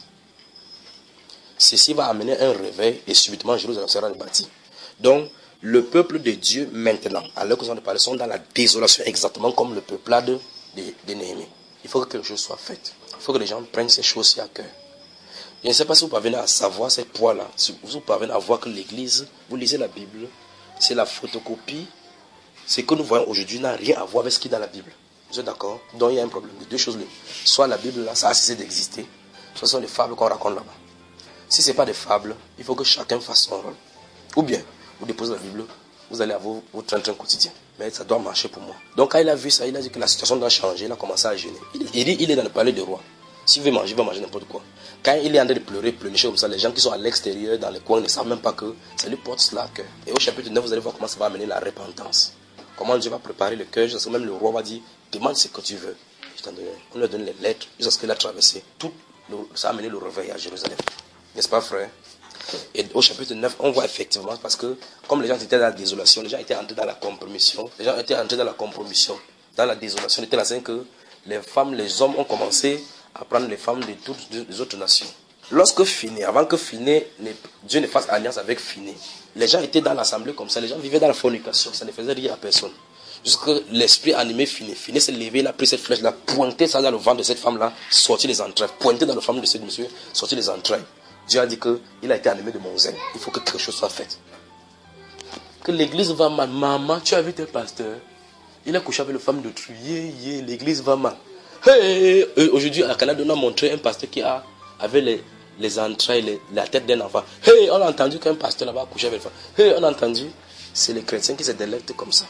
Ceci va amener un réveil et subitement Jérusalem sera rebâtie. Donc, le peuple de Dieu maintenant, à l'heure que nous en parlons, sont dans la désolation exactement comme le peuple de, de, de Néhémie. Il faut que quelque chose soit fait. Il faut que les gens prennent ces choses-ci à cœur. Je ne sais pas si vous parvenez à savoir ces poids-là. Si vous parvenez à voir que l'Église, vous lisez la Bible, c'est la photocopie. Ce que nous voyons aujourd'hui n'a rien à voir avec ce qui est dans la Bible. Vous êtes d'accord? Donc il y a un problème de deux choses. Soit la Bible, là, ça a cessé d'exister, soit ce sont les fables qu'on raconte là-bas. Si ce n'est pas des fables, il faut que chacun fasse son rôle. Ou bien, vous déposez la Bible, vous allez avoir votre train-train quotidien. Mais ça doit marcher pour moi. Donc quand il a vu ça, il a dit que la situation doit changer, il a commencé à gêner. Il dit, il est dans le palais du roi. S'il veut manger, il va manger n'importe quoi. Quand il est en train de pleurer, pleurnicher comme ça, les gens qui sont à l'extérieur, dans les coins, ne savent même pas que ça lui porte cela à cœur. Et au chapitre neuf, vous allez voir comment ça va amener la repentance. Comment Dieu va préparer le cœur, jusqu'à ce que même le roi va dire, demande ce que tu veux. Je t'en donne. On lui donne les lettres, jusqu'à ce qu'il a traversé. Tout le, ça a amené le réveil à Jérusalem. N'est-ce pas, frère? Et au chapitre neuf, on voit effectivement, parce que comme les gens étaient dans la désolation, les gens étaient entrés dans la compromission, les gens étaient entrés dans la compromission, dans la désolation, était là que les femmes, les hommes ont commencé à prendre les femmes de toutes les autres nations. Lorsque Phiné, avant que Phiné, Dieu ne fasse alliance avec Phiné, les gens étaient dans l'assemblée comme ça, les gens vivaient dans la fornication, ça ne faisait rien à personne. Jusque l'esprit animé Phiné, Phiné s'est levé, il a pris cette flèche-là, pointé ça dans le ventre de cette femme-là, sorti les entrailles, pointé dans le ventre de ce monsieur, sorti les entrailles. Dieu a dit qu'il a été animé de mon zèle. Il faut que quelque chose soit fait. Que l'église va mal. Maman, tu as vu tes pasteurs? Il a couché avec le femme d'autrui. Yeah, yeah, l'église va mal. Hey, hey. Aujourd'hui, à Canada, on a montré un pasteur qui a, avait les, les entrailles, les, la tête d'un enfant. Hey, on a entendu qu'un pasteur là-bas a couché avec une femme. Hey, on a entendu. C'est les chrétiens qui se délectent comme ça.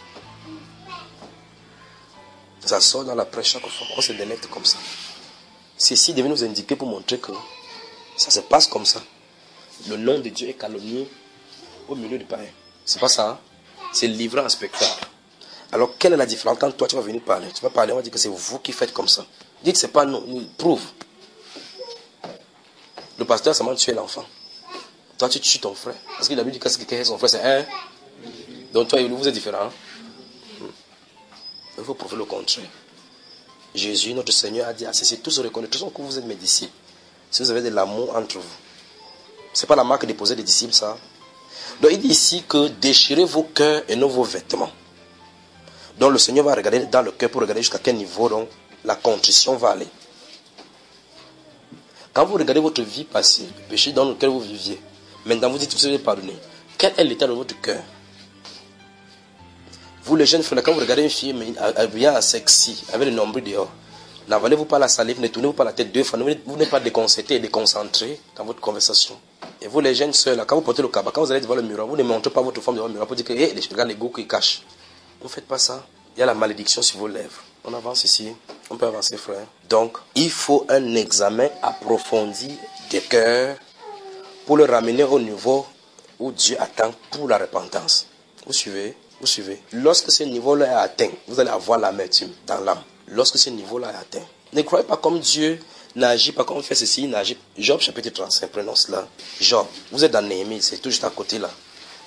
Ça sort dans la presse chaque fois. On se délecte comme ça. Ceci devait nous indiquer pour montrer que ça se passe comme ça. Le nom de Dieu est calomnié au milieu du païen. C'est pas ça. Hein? C'est livré en spectacle. Alors, quelle est la différence? Quand toi, tu vas venir parler, tu vas parler, on va dire que c'est vous qui faites comme ça. Dites que c'est pas nous. nous prouve. Le pasteur, ça m'a tué l'enfant. Toi, tu tues ton frère. Parce qu'il a dit que c'est son frère, c'est un. Donc, toi et vous, vous êtes différents. Hein? Il faut prouver le contraire. Jésus, notre Seigneur, a dit à ceci, tous se reconnaîtront que vous êtes mes disciples. Si vous avez de l'amour entre vous. Ce n'est pas la marque déposée des disciples, ça. Donc il dit ici que déchirez vos cœurs et non vos vêtements. Donc le Seigneur va regarder dans le cœur pour regarder jusqu'à quel niveau donc, la contrition va aller. Quand vous regardez votre vie passée, le péché dans lequel vous viviez, maintenant vous dites que vous avez pardonné. Quel est l'état de votre cœur? Vous les jeunes frères, quand vous regardez une fille bien sexy, avec le nombril dehors, n'avalez-vous pas la salive, ne tournez-vous pas la tête deux fois, vous n'êtes pas déconcerté et déconcentré dans votre conversation. Et vous les jeunes sœurs, là, quand vous portez le cabas, quand vous allez devant le miroir, vous ne montrez pas votre femme devant le miroir pour dire que hey, regarde les goûts qui cachent. Vous ne faites pas ça. Il y a la malédiction sur vos lèvres. On avance ici. On peut avancer, frère. Donc, il faut un examen approfondi des cœurs pour le ramener au niveau où Dieu attend pour la repentance. Vous suivez? Vous suivez? Lorsque ce niveau-là est atteint, vous allez avoir l'amertume dans l'âme. Lorsque ce niveau-là est atteint. Ne croyez pas comme Dieu n'agit pas, comme il fait ceci, il n'agit. Job chapitre trente-cinq, prenons cela. Job, vous êtes dans Néhémie, c'est tout juste à côté là.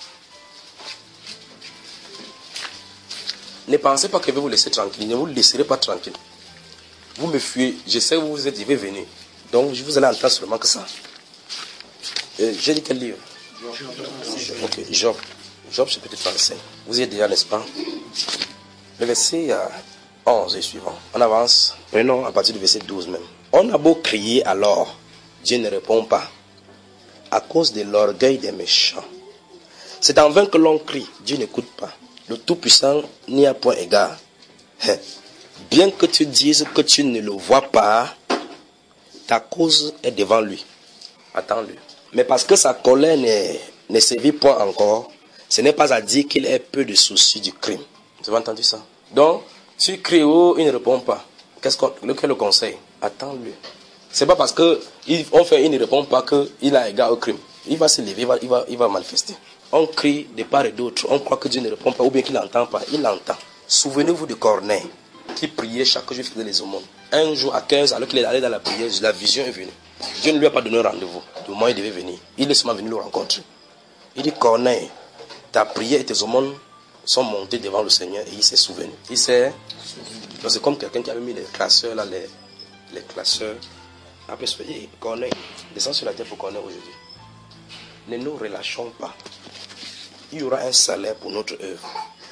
Ne pensez pas que je vais vous laisser tranquille, ne vous laisserez pas tranquille. Vous me fuyez, je sais où vous êtes, je vais venir. Donc vous allez entendre seulement que ça. Euh, J'ai dit quel livre? Ok, Job. Job chapitre trente-cinq. Vous y êtes déjà, n'est-ce pas? Le verset onze est suivant. On avance. Prenons à partir du verset douze même. On a beau crier alors, Dieu ne répond pas. À cause de l'orgueil des méchants. C'est en vain que l'on crie, Dieu n'écoute pas. Le Tout-Puissant n'y a point égard. Bien que tu dises que tu ne le vois pas, ta cause est devant lui. Attends-le. Mais parce que sa colère ne, ne sévit point encore, ce n'est pas à dire qu'il ait peu de soucis du crime. Vous avez entendu ça? Donc, tu cries, oh, il ne répond pas. Qu'est-ce qu'on, lequel le conseil? Attends-le. C'est pas parce que il, on fait, il ne répond pas qu'il a égard au crime. Il va se lever, il va, il va, il va manifester. On crie de part et d'autre, on croit que Dieu ne répond pas ou bien qu'il n'entend pas. Il l'entend. Souvenez-vous de Corneille qui priait chaque jour, faisait les aumônes. Un jour à quinze, alors qu'il est allé dans la prière, la vision est venue. Dieu ne lui a pas donné rendez-vous. Du moment où il devait venir, il est seulement venu le rencontrer. Il dit, Corneille, ta prière et tes aumônes sont montés devant le Seigneur et il s'est souvenu. Il s'est... Donc c'est comme quelqu'un qui avait mis les classeurs là, les, les classeurs. Après, je dis, Corneille, descends sur la terre pour Corneille aujourd'hui. Ne nous relâchons pas. Il y aura un salaire pour notre œuvre.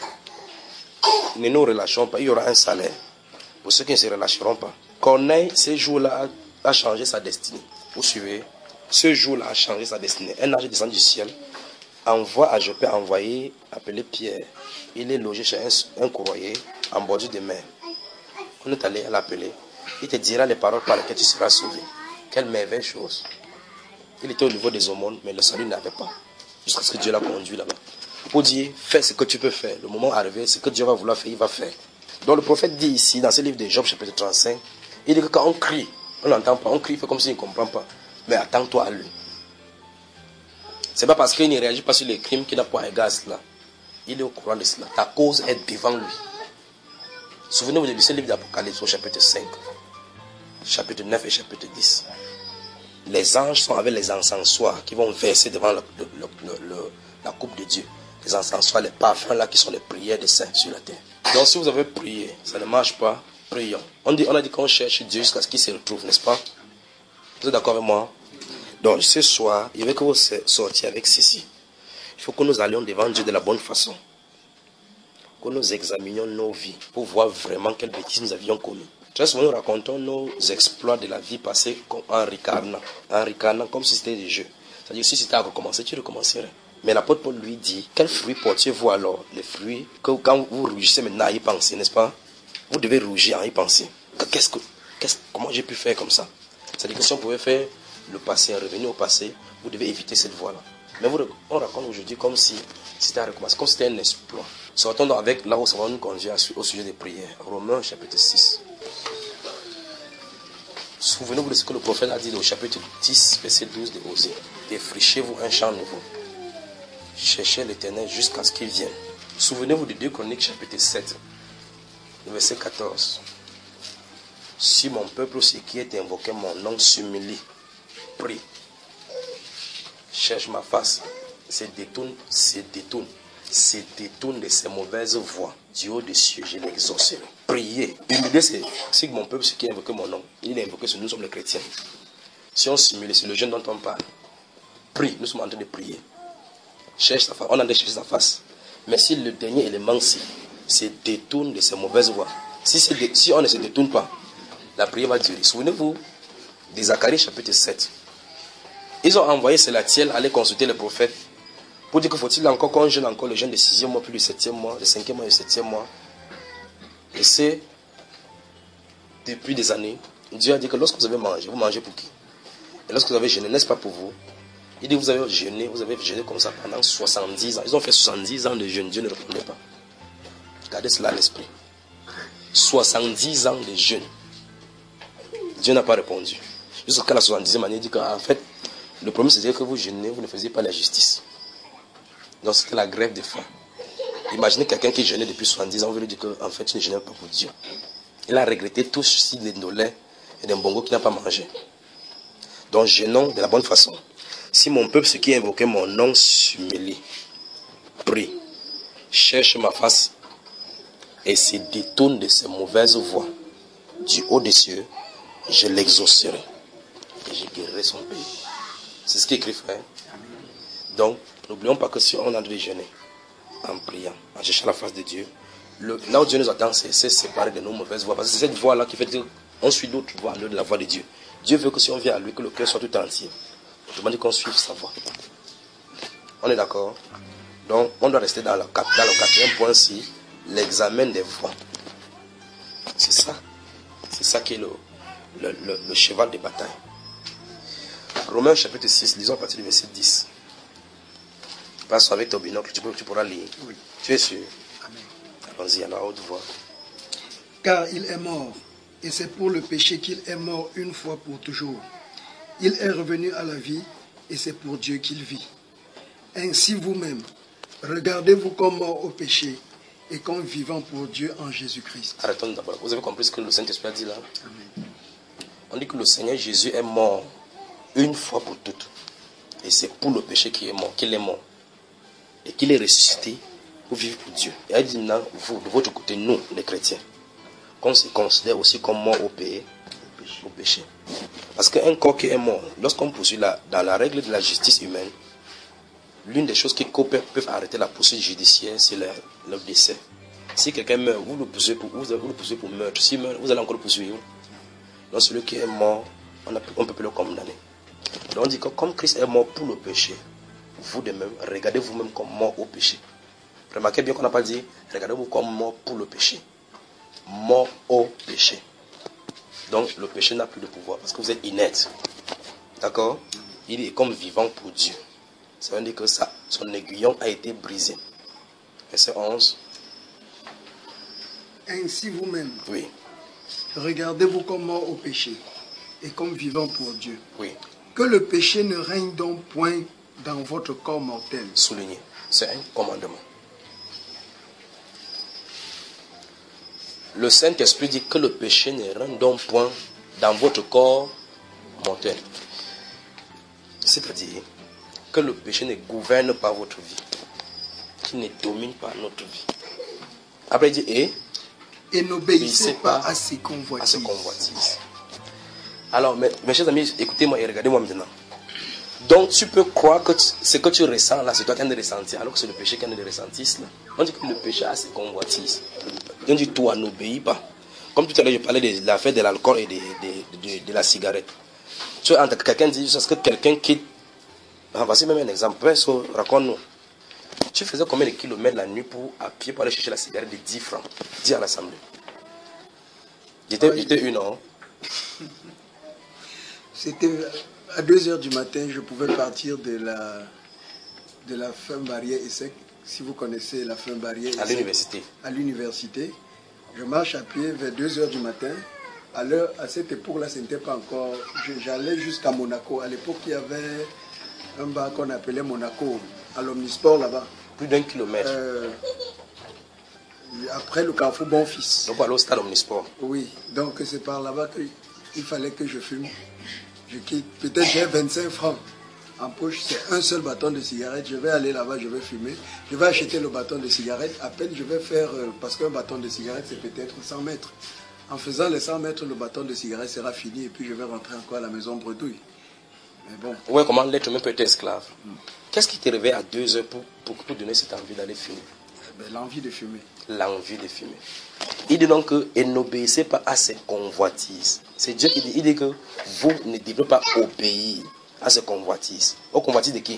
Ne nous relâchons pas. Il y aura un salaire pour ceux qui ne se relâcheront pas. Corneille, ce jour-là, a changé sa destinée. Vous suivez? Ce jour-là a changé sa destinée. Un ange descend du ciel, envoie à Joppé envoyer, appeler Pierre. Il est logé chez un, un courroyer en bordure de mer. On est allé l'appeler. Il te dira les paroles par lesquelles tu seras sauvé. Quelle merveilleuse chose. Il était au niveau des aumônes, mais le salut n'avait pas. Jusqu'à ce que Dieu l'a conduit là-bas. Pour dire, fais ce que tu peux faire. Le moment arrivé, ce que Dieu va vouloir faire, il va faire. Donc le prophète dit ici, dans ce livre de Job, chapitre trente-cinq, il dit que quand on crie, on n'entend pas, on crie, il fait comme s'il ne comprend pas. Mais attends-toi à lui. C'est pas parce qu'il ne réagit pas sur les crimes qu'il n'a pas égard à cela. Il est au courant de cela. Ta cause est devant lui. Souvenez-vous de ce livre d'Apocalypse au chapitre cinq, chapitre neuf et chapitre dix. Les anges sont avec les encensoirs qui vont verser devant le, le, le, le, la coupe de Dieu. Les encensoirs, les parfums là qui sont les prières des saints sur la terre. Donc si vous avez prié, ça ne marche pas, prions. On, dit, on a dit qu'on cherche Dieu jusqu'à ce qu'il se retrouve, n'est-ce pas? Vous êtes d'accord avec moi? Donc ce soir, il veut que vous sortiez avec ceci. Il faut que nous allions devant Dieu de la bonne façon. Que nous examinions nos vies pour voir vraiment quelles bêtises nous avions commis. Très souvent, nous racontons nos exploits de la vie passée en ricanant. En ricanant comme si c'était des jeux. C'est-à-dire que si c'était à recommencer, tu recommencerais. Mais l'apôtre Paul lui dit, quels fruits portiez-vous alors? Les fruits que quand vous rougissez maintenant à y penser, n'est-ce pas? Vous devez rougir à y penser. Qu'est-ce que, qu'est-ce, comment j'ai pu faire comme ça? C'est-à-dire que si on pouvait faire le passé, revenir au passé, vous devez éviter cette voie-là. Mais vous, on raconte aujourd'hui comme si c'était à recommencer, comme si c'était un exploit. Sortons donc avec là où ça va nous conduire au sujet des prières. Romains chapitre six. Souvenez-vous de ce que le prophète a dit au chapitre dix, verset douze de Osée. Défrichez-vous un champ nouveau. Cherchez l'Éternel jusqu'à ce qu'il vienne. Souvenez-vous de deux Chroniques chapitre sept, verset quatorze. Si mon peuple, ce qui est invoqué mon nom, s'humilie, prie, cherche ma face, se détourne, se détourne, se détourne de ses mauvaises voies. Du haut des cieux, je l'exaucerai. Priez. Humilier, c'est si mon peuple, ce qui a invoqué mon nom, il est invoqué, nous sommes les chrétiens. Si on s'humilie, c'est le jeune dont on parle. Prie, nous sommes en train de prier. Cherche sa face, on a de chercher sa face. Mais si le dernier élément, si, se détourne de ses mauvaises voies, si, si on ne se détourne pas, la prière va durer. Souvenez-vous de Zacharie chapitre sept. Ils ont envoyé Selatiel aller consulter le prophète Pour dire que faut-il encore qu'on jeûne encore le jeûne de sixième mois, puis le septième mois, le cinquième mois et le septième mois. Et c'est depuis des années, Dieu a dit que lorsque vous avez mangé, vous mangez pour qui? Et lorsque vous avez jeûné, n'est-ce pas pour vous? Il dit que vous avez jeûné, vous avez jeûné comme ça pendant soixante-dix ans. Ils ont fait soixante-dix ans de jeûne, Dieu ne répondait pas. Gardez cela à l'esprit. soixante-dix ans de jeûne. Dieu n'a pas répondu. Jusqu'à la soixante-dixième année, il dit qu'en fait, le problème c'est que vous jeûnez, vous ne faisiez pas la justice. Donc c'était la grève de faim. Imaginez quelqu'un qui jeûnait depuis soixante-dix ans, on veut lui dire qu'en fait, tu ne jeûnes pas pour Dieu. Il a regretté tout ceci des nolais et d'un bongo qui n'a pas mangé. Donc jeûnons de la bonne façon. Si mon peuple, ce qui a invoqué mon nom, s'humilie, prie, cherche ma face et se détourne de ses mauvaises voies, du haut des cieux, je l'exaucerai et je guérirai son pays. C'est ce qui est écrit, frère. Donc, n'oublions pas que si on a de jeûner, en priant, en cherchant la face de Dieu, le, là où Dieu nous attend, c'est se séparer de nos mauvaises voies. Parce que c'est cette voie-là qui fait qu'on suit d'autres voies, de la voie de Dieu. Dieu veut que si on vient à lui, que le cœur soit tout entier. Autrement dit qu'on suive sa voie. On est d'accord? Donc, on doit rester dans le, dans le quatrième point-ci, l'examen des voies. C'est ça. C'est ça qui est le, le, le, le cheval de bataille. Romains chapitre six, lisons à partir du verset dix. Passe avec ton binocle, tu, peux, tu pourras lire. Oui. Tu es sûr? Amen. Allons-y à la haute voix. Car il est mort, et c'est pour le péché qu'il est mort une fois pour toujours. Il est revenu à la vie, et c'est pour Dieu qu'il vit. Ainsi vous-même, regardez-vous comme mort au péché, et comme vivant pour Dieu en Jésus-Christ. Arrêtons d'abord. Vous avez compris ce que le Saint-Esprit a dit là? Amen. On dit que le Seigneur Jésus est mort une fois pour toutes. Et c'est pour le péché qu'il est mort, qu'il est mort. Et qu'il est ressuscité pour vivre pour Dieu. Et il dit maintenant, vous, de votre côté, nous, les chrétiens, qu'on se considère aussi comme mort au péché. Au péché. Parce qu'un corps qui est mort, lorsqu'on poursuit la, dans la règle de la justice humaine, l'une des choses qui peuvent arrêter la poursuite judiciaire, c'est le, le décès. Si quelqu'un meurt, vous le poussez pour, vous le poussez pour meurtre. Si meurt, vous allez encore le poursuivre. Donc celui qui est mort, on ne peut plus le condamner. Donc on dit que comme Christ est mort pour le péché, vous de même, regardez vous-même comme mort au péché. Remarquez bien qu'on n'a pas dit, regardez-vous comme mort pour le péché. Mort au péché. Donc le péché n'a plus de pouvoir parce que vous êtes inerte. D'accord? Il est comme vivant pour Dieu. Ça veut dire que ça, son aiguillon a été brisé. Verset onze. Ainsi vous-même, Oui. regardez-vous comme mort au péché, et comme vivant pour Dieu. Oui. Que le péché ne règne donc point dans votre corps mortel. Souligné. C'est un commandement. Le Saint-Esprit dit que le péché ne règne donc point dans votre corps mortel. C'est-à-dire que le péché ne gouverne pas votre vie, qu'il ne domine pas notre vie. Après il dit et Et n'obéissez pas à ses à convoitises. ce convoitise. Alors mes, mes chers amis, écoutez-moi et regardez-moi maintenant. Donc tu peux croire que tu, ce que tu ressens là, c'est toi qui en as ressenti, alors que c'est le péché qui en a de ressentir là. On dit que le péché a ses convoitises. On dit toi n'obéis pas. Comme tout à l'heure je parlais de l'affaire de l'alcool et de, de, de, de la cigarette. Tu vois, quelqu'un dit, est-ce que quelqu'un quitte. Ah, voici même un exemple. Raconte-nous. Tu faisais combien de kilomètres la nuit pour à pied pour aller chercher la cigarette de dix francs? Dis à l'assemblée. J'étais Oui. une, non? C'était à deux heures du matin, je pouvais partir de la, de la fin barrière Essec, si vous connaissez la fin barrière À Essec, l'université. à l'université. Je marche à pied vers deux heures du matin. À, l'heure, à cette époque-là, ce n'était pas encore... je- J'allais jusqu'à Monaco. À l'époque, il y avait un bar qu'on appelait Monaco, à l'Omnisport là-bas. Plus d'un kilomètre. Euh, après le carrefour Bonfils. Donc, aller au stade Omnisport. Oui, donc c'est par là-bas qu'il fallait que je fume. Je quitte, peut-être j'ai vingt-cinq francs en poche, c'est un seul bâton de cigarette. Je vais aller là-bas, je vais fumer. Je vais acheter le bâton de cigarette. À peine je vais faire, euh, parce qu'un bâton de cigarette c'est peut-être cent mètres. En faisant les cent mètres, le bâton de cigarette sera fini et puis je vais rentrer encore à la maison bredouille. Mais bon. Ouais, comment l'être humain peut être esclave? Qu'est-ce qui t'est réveillé à deux heures pour, pour, pour donner cette envie d'aller fumer? Ben, l'envie de fumer. L'envie de fumer. Il dit donc que et n'obéissez pas à ses convoitises. C'est Dieu qui dit, il dit que vous ne devez pas obéir à ses convoitises. Aux convoitises de qui?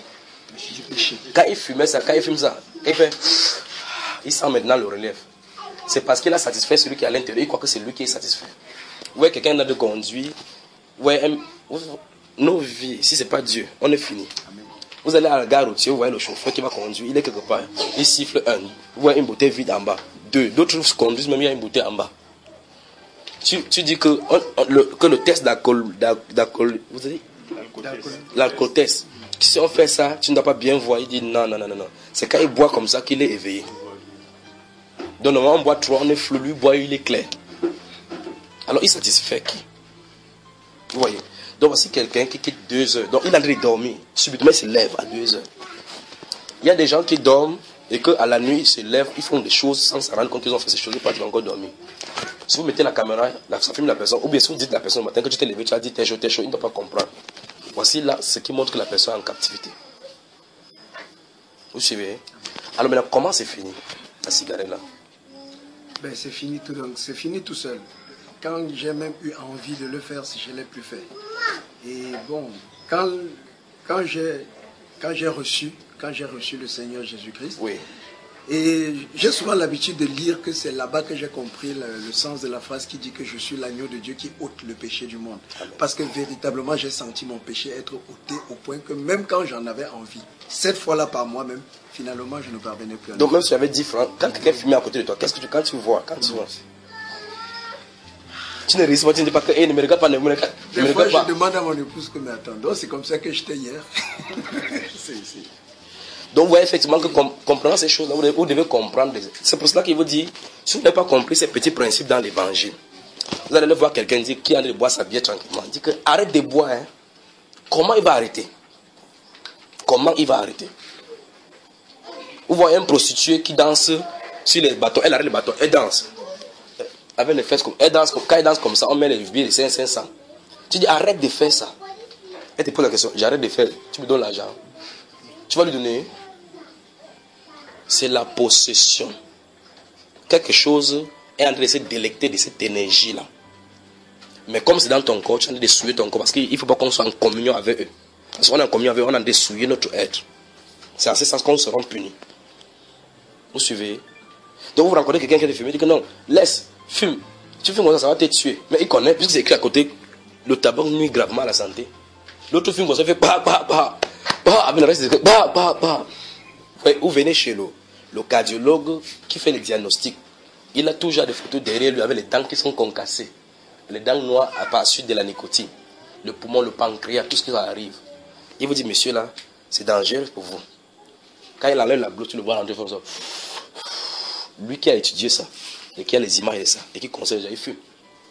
Quand il fumait ça, quand il fume ça, il fait, il sent maintenant le relève. C'est parce qu'il a satisfait celui qui est à l'intérieur, il croit que c'est lui qui est satisfait. Ouais, quelqu'un a de conduire, ouais, nos vies, si c'est pas Dieu, on est fini. Amen. Vous allez à la gare routière, vous voyez le chauffeur qui va conduire, il est quelque part, il siffle un, vous voyez une bouteille vide en bas, deux, d'autres conduisent même il y a une bouteille en bas. Tu, tu dis que, on, on, le, que le test d'alcool, d'alcool, vous avez dit l'alcool test. Si on fait ça, tu ne dois pas bien voir. Il dit non, non, non, non. non. C'est quand il boit comme ça qu'il est éveillé. Donc, normalement, on boit trop, on est flou, lui boit, il est clair. Alors, il satisfait qui? Vous voyez? Donc, voici quelqu'un qui quitte deux heures. Donc, il est en train de dormir. Subitement, il se lève à deux heures. Il y a des gens qui dorment et qu'à la nuit, ils se lèvent, ils font des choses sans se rendre compte qu'ils ont fait ces choses, ils vont encore dormir. Si vous mettez la caméra, ça filme la personne, ou bien si vous dites à la personne le matin que tu t'es levé, tu as dit t'es chaud, t'es chaud, il ne doit pas comprendre. Voici là ce qui montre que la personne est en captivité. Vous suivez? Alors maintenant, comment c'est fini, la cigarette là? Ben, c'est fini tout, donc c'est fini tout seul. Quand j'ai même eu envie de le faire, si je ne l'ai plus fait. Et bon, quand, quand j'ai quand j'ai reçu, quand j'ai reçu le Seigneur Jésus-Christ, oui. Et j'ai souvent l'habitude de lire que c'est là-bas que j'ai compris le, le sens de la phrase qui dit que je suis l'agneau de Dieu qui ôte le péché du monde. Amen. Parce que véritablement, j'ai senti mon péché être ôté au point que même quand j'en avais envie, cette fois-là par moi-même, finalement, je ne parvenais plus à. Donc même si tu avais dix francs, quand quelqu'un fumait à côté de toi, qu'est-ce que tu, quand tu vois, quand tu vois, tu ne réussis pas, tu ne dis pas que, hey, ne me regarde pas, ne me regarde, Des ne me fois, regarde je pas. demande à mon épouse que m'attendre. C'est comme ça que j'étais hier. C'est ici. Donc vous voyez effectivement que com comprenant ces choses-là, vous, vous devez comprendre. C'est pour cela qu'il vous dit, si vous n'avez pas compris ces petits principes dans l'évangile, vous allez voir quelqu'un dire qui est en train de boire sa bière tranquillement. Il dit que arrête de boire. Hein. Comment il va arrêter? Comment il va arrêter? Vous voyez un prostitué qui danse sur les bâtons, elle arrête le bâton, elle danse. Avec les fesses comme elle danse, quand elle danse comme ça, on met les billets de cinq cents. Tu dis arrête de faire ça. Elle te pose la question, j'arrête de faire, tu me donnes l'argent. Tu vas lui donner. C'est la possession. Quelque chose est en train de se délecter de cette énergie-là. Mais comme c'est dans ton corps, tu es en train de souiller ton corps. Parce qu'il ne faut pas qu'on soit en communion avec eux. Parce qu'on est en communion avec eux, on est en train de souiller notre être. C'est en ce sens qu'on sera punis. Vous suivez? Donc vous rencontrez quelqu'un qui a de fumer, il dit que non, laisse, fume. Tu fumes comme ça, ça va te tuer. Mais il connaît, puisque c'est écrit à côté, le tabac nuit gravement à la santé. L'autre fume comme ça, il fait bah, bah, bah. Bah, avec le reste, c'est bah, bah, bah. Vous venez chez le, le cardiologue qui fait les diagnostics. Il a toujours des photos derrière lui avec les dents qui sont concassées. Les dents noires à part suite de la nicotine. Le poumon, le pancréas, tout ce qui arrive. Il vous dit, monsieur là, c'est dangereux pour vous. Quand il enlève la blouse, tu le vois rentrer comme ça. Lui qui a étudié ça, et qui a les images de ça, et qui conseille, il fume.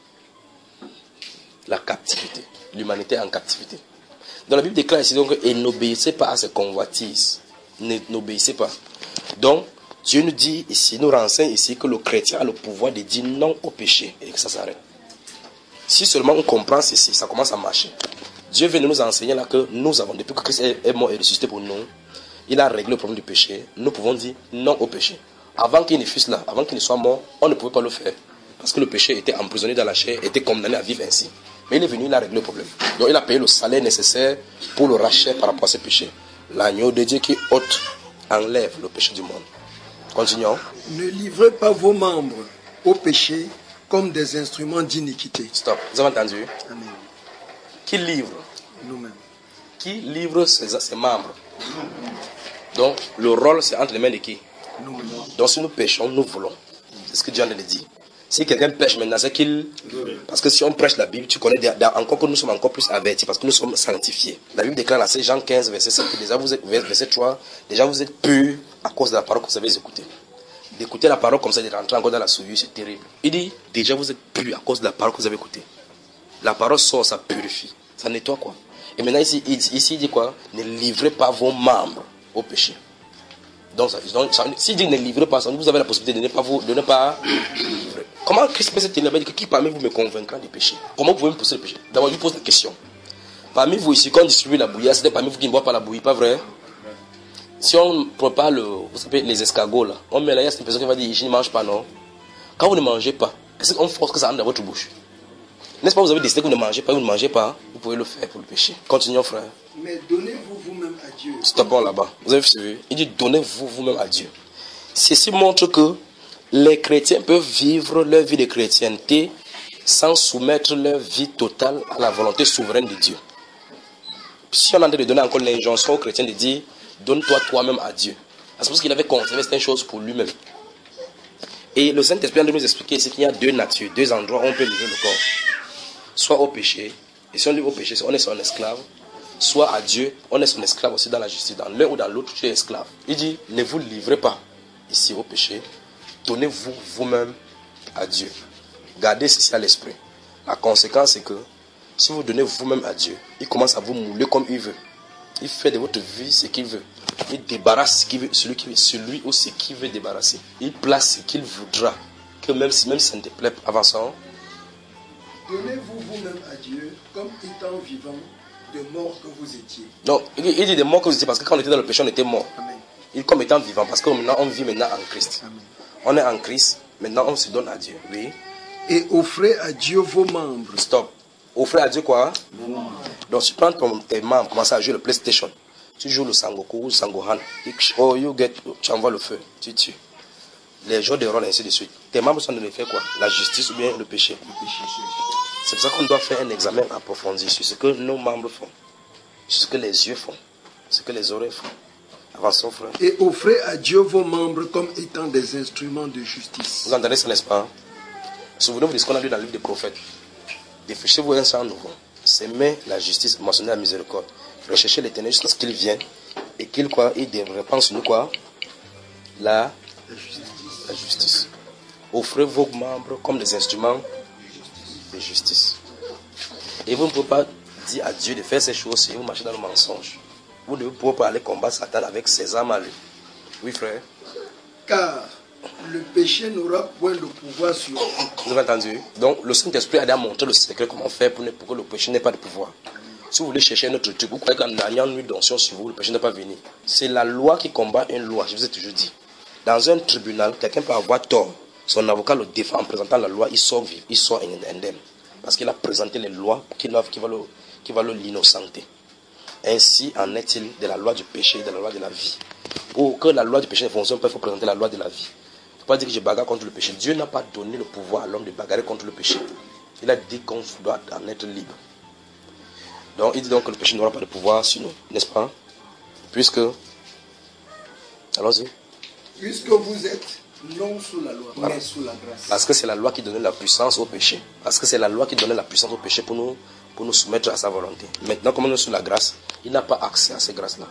La captivité. L'humanité est en captivité. Dans la Bible déclare ici donc, et n'obéissez pas à ces convoitises. N'obéissez pas. Donc, Dieu nous dit ici, nous renseigne ici que le chrétien a le pouvoir de dire non au péché et que ça s'arrête. Si seulement on comprend ceci, ça commence à marcher. Dieu vient de nous enseigner là que nous avons, depuis que Christ est mort et ressuscité pour nous, il a réglé le problème du péché. Nous pouvons dire non au péché. Avant qu'il ne fût là, avant qu'il ne soit mort, on ne pouvait pas le faire. Parce que le péché était emprisonné dans la chair, était condamné à vivre ainsi. Mais il est venu, il a réglé le problème. Donc il a payé le salaire nécessaire pour le rachat par rapport à ce péché. L'agneau de Dieu qui ôte, enlève le péché du monde. Continuons. Ne livrez pas vos membres au péché comme des instruments d'iniquité. Stop. Vous avez entendu? Amen. Qui livre? Nous-mêmes. Qui livre ses, ses membres? Donc le rôle c'est entre les mains de qui? Nous-mêmes. Donc si nous péchons, nous voulons. C'est ce que Dieu a dit. Si quelqu'un pêche maintenant, c'est qu'il... Parce que si on prêche la Bible, tu connais encore que nous sommes encore plus avertis, parce que nous sommes sanctifiés. La Bible déclare dans Jean quinze, verset sept, que déjà vous êtes, verset trois, déjà vous êtes purs à cause de la parole que vous avez écoutée. D'écouter la parole comme ça, de rentrer encore dans la souillure, c'est terrible. Il dit, déjà vous êtes purs à cause de la parole que vous avez écoutée. La parole sort, ça purifie, ça nettoie quoi. Et maintenant ici, ici il dit quoi? Ne livrez pas vos membres au péché. Donc, ça, donc ça, s'il dit ne livrez pas, ça, vous avez la possibilité de ne pas vous, de ne pas livrer. Comment Christ peut se tenir là-bas? Qui parmi vous me convaincra du péché? Comment vous pouvez me pousser le péché? D'abord, je vous pose la question. Parmi vous ici, quand on distribue la bouillie, c'est parmi vous qui ne boivent pas la bouillie, pas vrai? Si on prépare le, vous savez, les escargots là, on met là, il y a une personne qui va dire, je ne mange pas, non? Quand vous ne mangez pas, est-ce qu'on force que ça entre dans votre bouche? N'est-ce pas, vous avez décidé que vous ne mangez pas, vous ne mangez pas, vous pouvez le faire pour le péché. Continuons, frère. Mais donnez-vous vous-même à Dieu. Stoppons là-bas. Vous avez vu? Il dit donnez-vous vous-même à Dieu. Ceci montre que les chrétiens peuvent vivre leur vie de chrétienté sans soumettre leur vie totale à la volonté souveraine de Dieu. Si on a en train de donner encore l'injonction aux chrétiens de dire donne-toi toi-même à Dieu. C'est parce qu'il avait conservé certaines choses pour lui-même. Et le Saint-Esprit a nous expliquer c'est qu'il y a deux natures, deux endroits où on peut livrer le corps. Soit au péché, et si on livre au péché, on est son esclave. Soit à Dieu, on est son esclave aussi dans la justice. Dans l'un ou dans l'autre, tu es esclave. Il dit, ne vous livrez pas ici au péché. Donnez-vous vous-même à Dieu. Gardez ceci à l'esprit. La conséquence, c'est que si vous donnez vous-même à Dieu, il commence à vous mouler comme il veut. Il fait de votre vie ce qu'il veut. Il débarrasse ce qu'il veut, celui, qui, celui ou ce qu'il veut débarrasser. Il place ce qu'il voudra. Que même si, même si ça ne te plaît pas, avançons. Donnez-vous vous-même à Dieu comme étant vivant de mort que vous étiez. Donc, il, il dit de mort que vous étiez parce que quand on était dans le péché, on était mort. Amen. Il comme étant vivant parce que maintenant on vit maintenant en Christ. Amen. On est en Christ, maintenant on se donne à Dieu. Oui. Et offrez à Dieu vos membres. Stop. Offrez à Dieu quoi? Donc si tu prends ton, tes membres, commence à jouer le PlayStation. Tu joues le Sangoku ou le Sangohan. Oh, you get, tu envoies le feu, tu tues. Les jeux de rôle, ainsi de suite. Tes membres sont de faire quoi? La justice ou bien le péché. C'est pour ça qu'on doit faire un examen approfondi sur ce que nos membres font, sur ce que les yeux font, ce que les oreilles font. Avançons, frère. Et offrez à Dieu vos membres comme étant des instruments de justice. Vous entendez ça, n'est-ce pas? Souvenez-vous de ce qu'on a lu dans le livre des prophètes. Défichez-vous un sang nouveau. S'aimer la justice, mentionner la miséricorde. Recherchez l'éternel jusqu'à ce qu'il vienne et qu'il quoi, il répand sur nous quoi? La, La justice. la justice. Offrez vos membres comme des instruments de justice. Et vous ne pouvez pas dire à Dieu de faire ces choses si vous marchez dans le mensonge. Vous ne pouvez pas aller combattre Satan avec ses armes à lui. Oui, frère. Car le péché n'aura point de pouvoir sur vous. Vous avez entendu? Donc, le Saint-Esprit a déjà montré le secret, comment faire pour, ne, pour que le péché n'ait pas de pouvoir. Si vous voulez chercher un autre truc, vous croyez qu'en ayant une d'onction sur vous, le péché n'est pas venu. C'est la loi qui combat une loi, je vous ai toujours dit. Dans un tribunal, quelqu'un peut avoir tort. Son avocat le défend en présentant la loi, il sort vivre, il sort indemne. Parce qu'il a présenté les lois qui, qui, va le, qui va l'innocenter. Ainsi en est-il de la loi du péché et de la loi de la vie. Pour que la loi du péché ne fonctionne pas, il faut présenter la loi de la vie. Il ne faut pas dire que je bagarre contre le péché. Dieu n'a pas donné le pouvoir à l'homme de bagarrer contre le péché. Il a dit qu'on doit en être libre. Donc il dit donc que le péché n'aura pas de pouvoir sur nous, n'est-ce pas? Puisque, allons-y. Puisque vous êtes non sous la loi, Voilà. mais sous la grâce. Parce que c'est la loi qui donnait la puissance au péché. Parce que c'est la loi qui donnait la puissance au péché pour nous, pour nous soumettre à sa volonté. Maintenant, comme nous sommes sous la grâce, il n'a pas accès à ces grâces-là.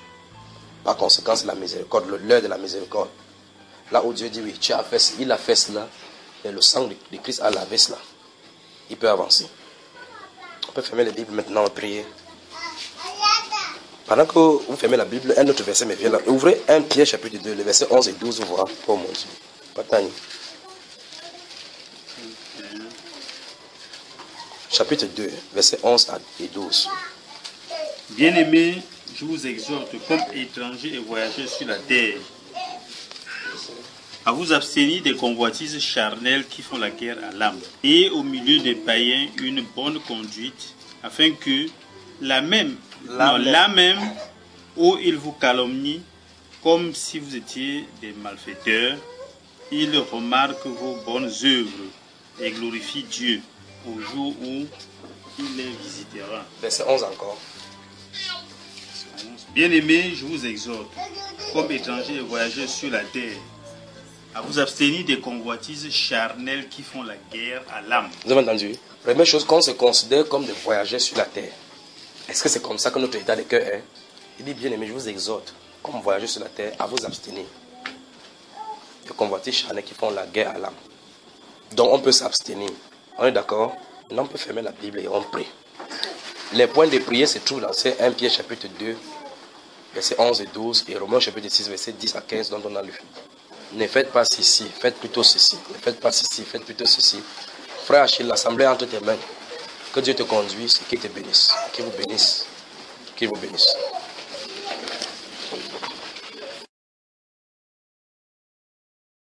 Par conséquent, c'est la miséricorde, l'heure de la miséricorde. Là où Dieu dit, oui, tu as fait, il a fait cela, et le sang de Christ a lavé cela. Il peut avancer. On peut fermer la Bible maintenant et prier. Pendant que vous fermez la Bible, un autre verset me vient là. Ouvrez un Pierre chapitre deux, le verset onze et douze, vous voyez. Oh mon Dieu. Bataille. Chapitre deux, verset onze et douze. Bien-aimés, je vous exhorte comme étrangers et voyageurs sur la terre à vous abstenir des convoitises charnelles qui font la guerre à l'âme, et au milieu des païens une bonne conduite, afin que la même, La non, même. la même où ils vous calomnient, comme si vous étiez des malfaiteurs, ils remarquent vos bonnes œuvres et glorifient Dieu au jour où il les visitera. Verset onze encore. Bien-aimés, je vous exhorte, comme étrangers et voyageurs sur la terre, à vous abstenir des convoitises charnelles qui font la guerre à l'âme. Vous avez entendu? Première chose, qu'on se considère comme des voyageurs sur la terre. Est-ce que c'est comme ça que notre état de cœur est? Il dit, bien aimé, je vous exhorte, comme voyageurs sur la terre, à vous abstenir des convoitises charnelles qui font la guerre à l'âme. Donc on peut s'abstenir. On est d'accord? Maintenant on peut fermer la Bible et on prie. Les points de prière se trouvent dans un Pierre chapitre deux, versets onze et douze, et Romains chapitre six, versets dix à quinze, dont on a lu. Ne faites pas ceci, faites plutôt ceci. Ne faites pas ceci, faites plutôt ceci. Frère Achille, l'assemblée entre tes mains. Que Dieu te conduise et qu'il te bénisse. Qu'il vous bénisse. Qu'il vous bénisse.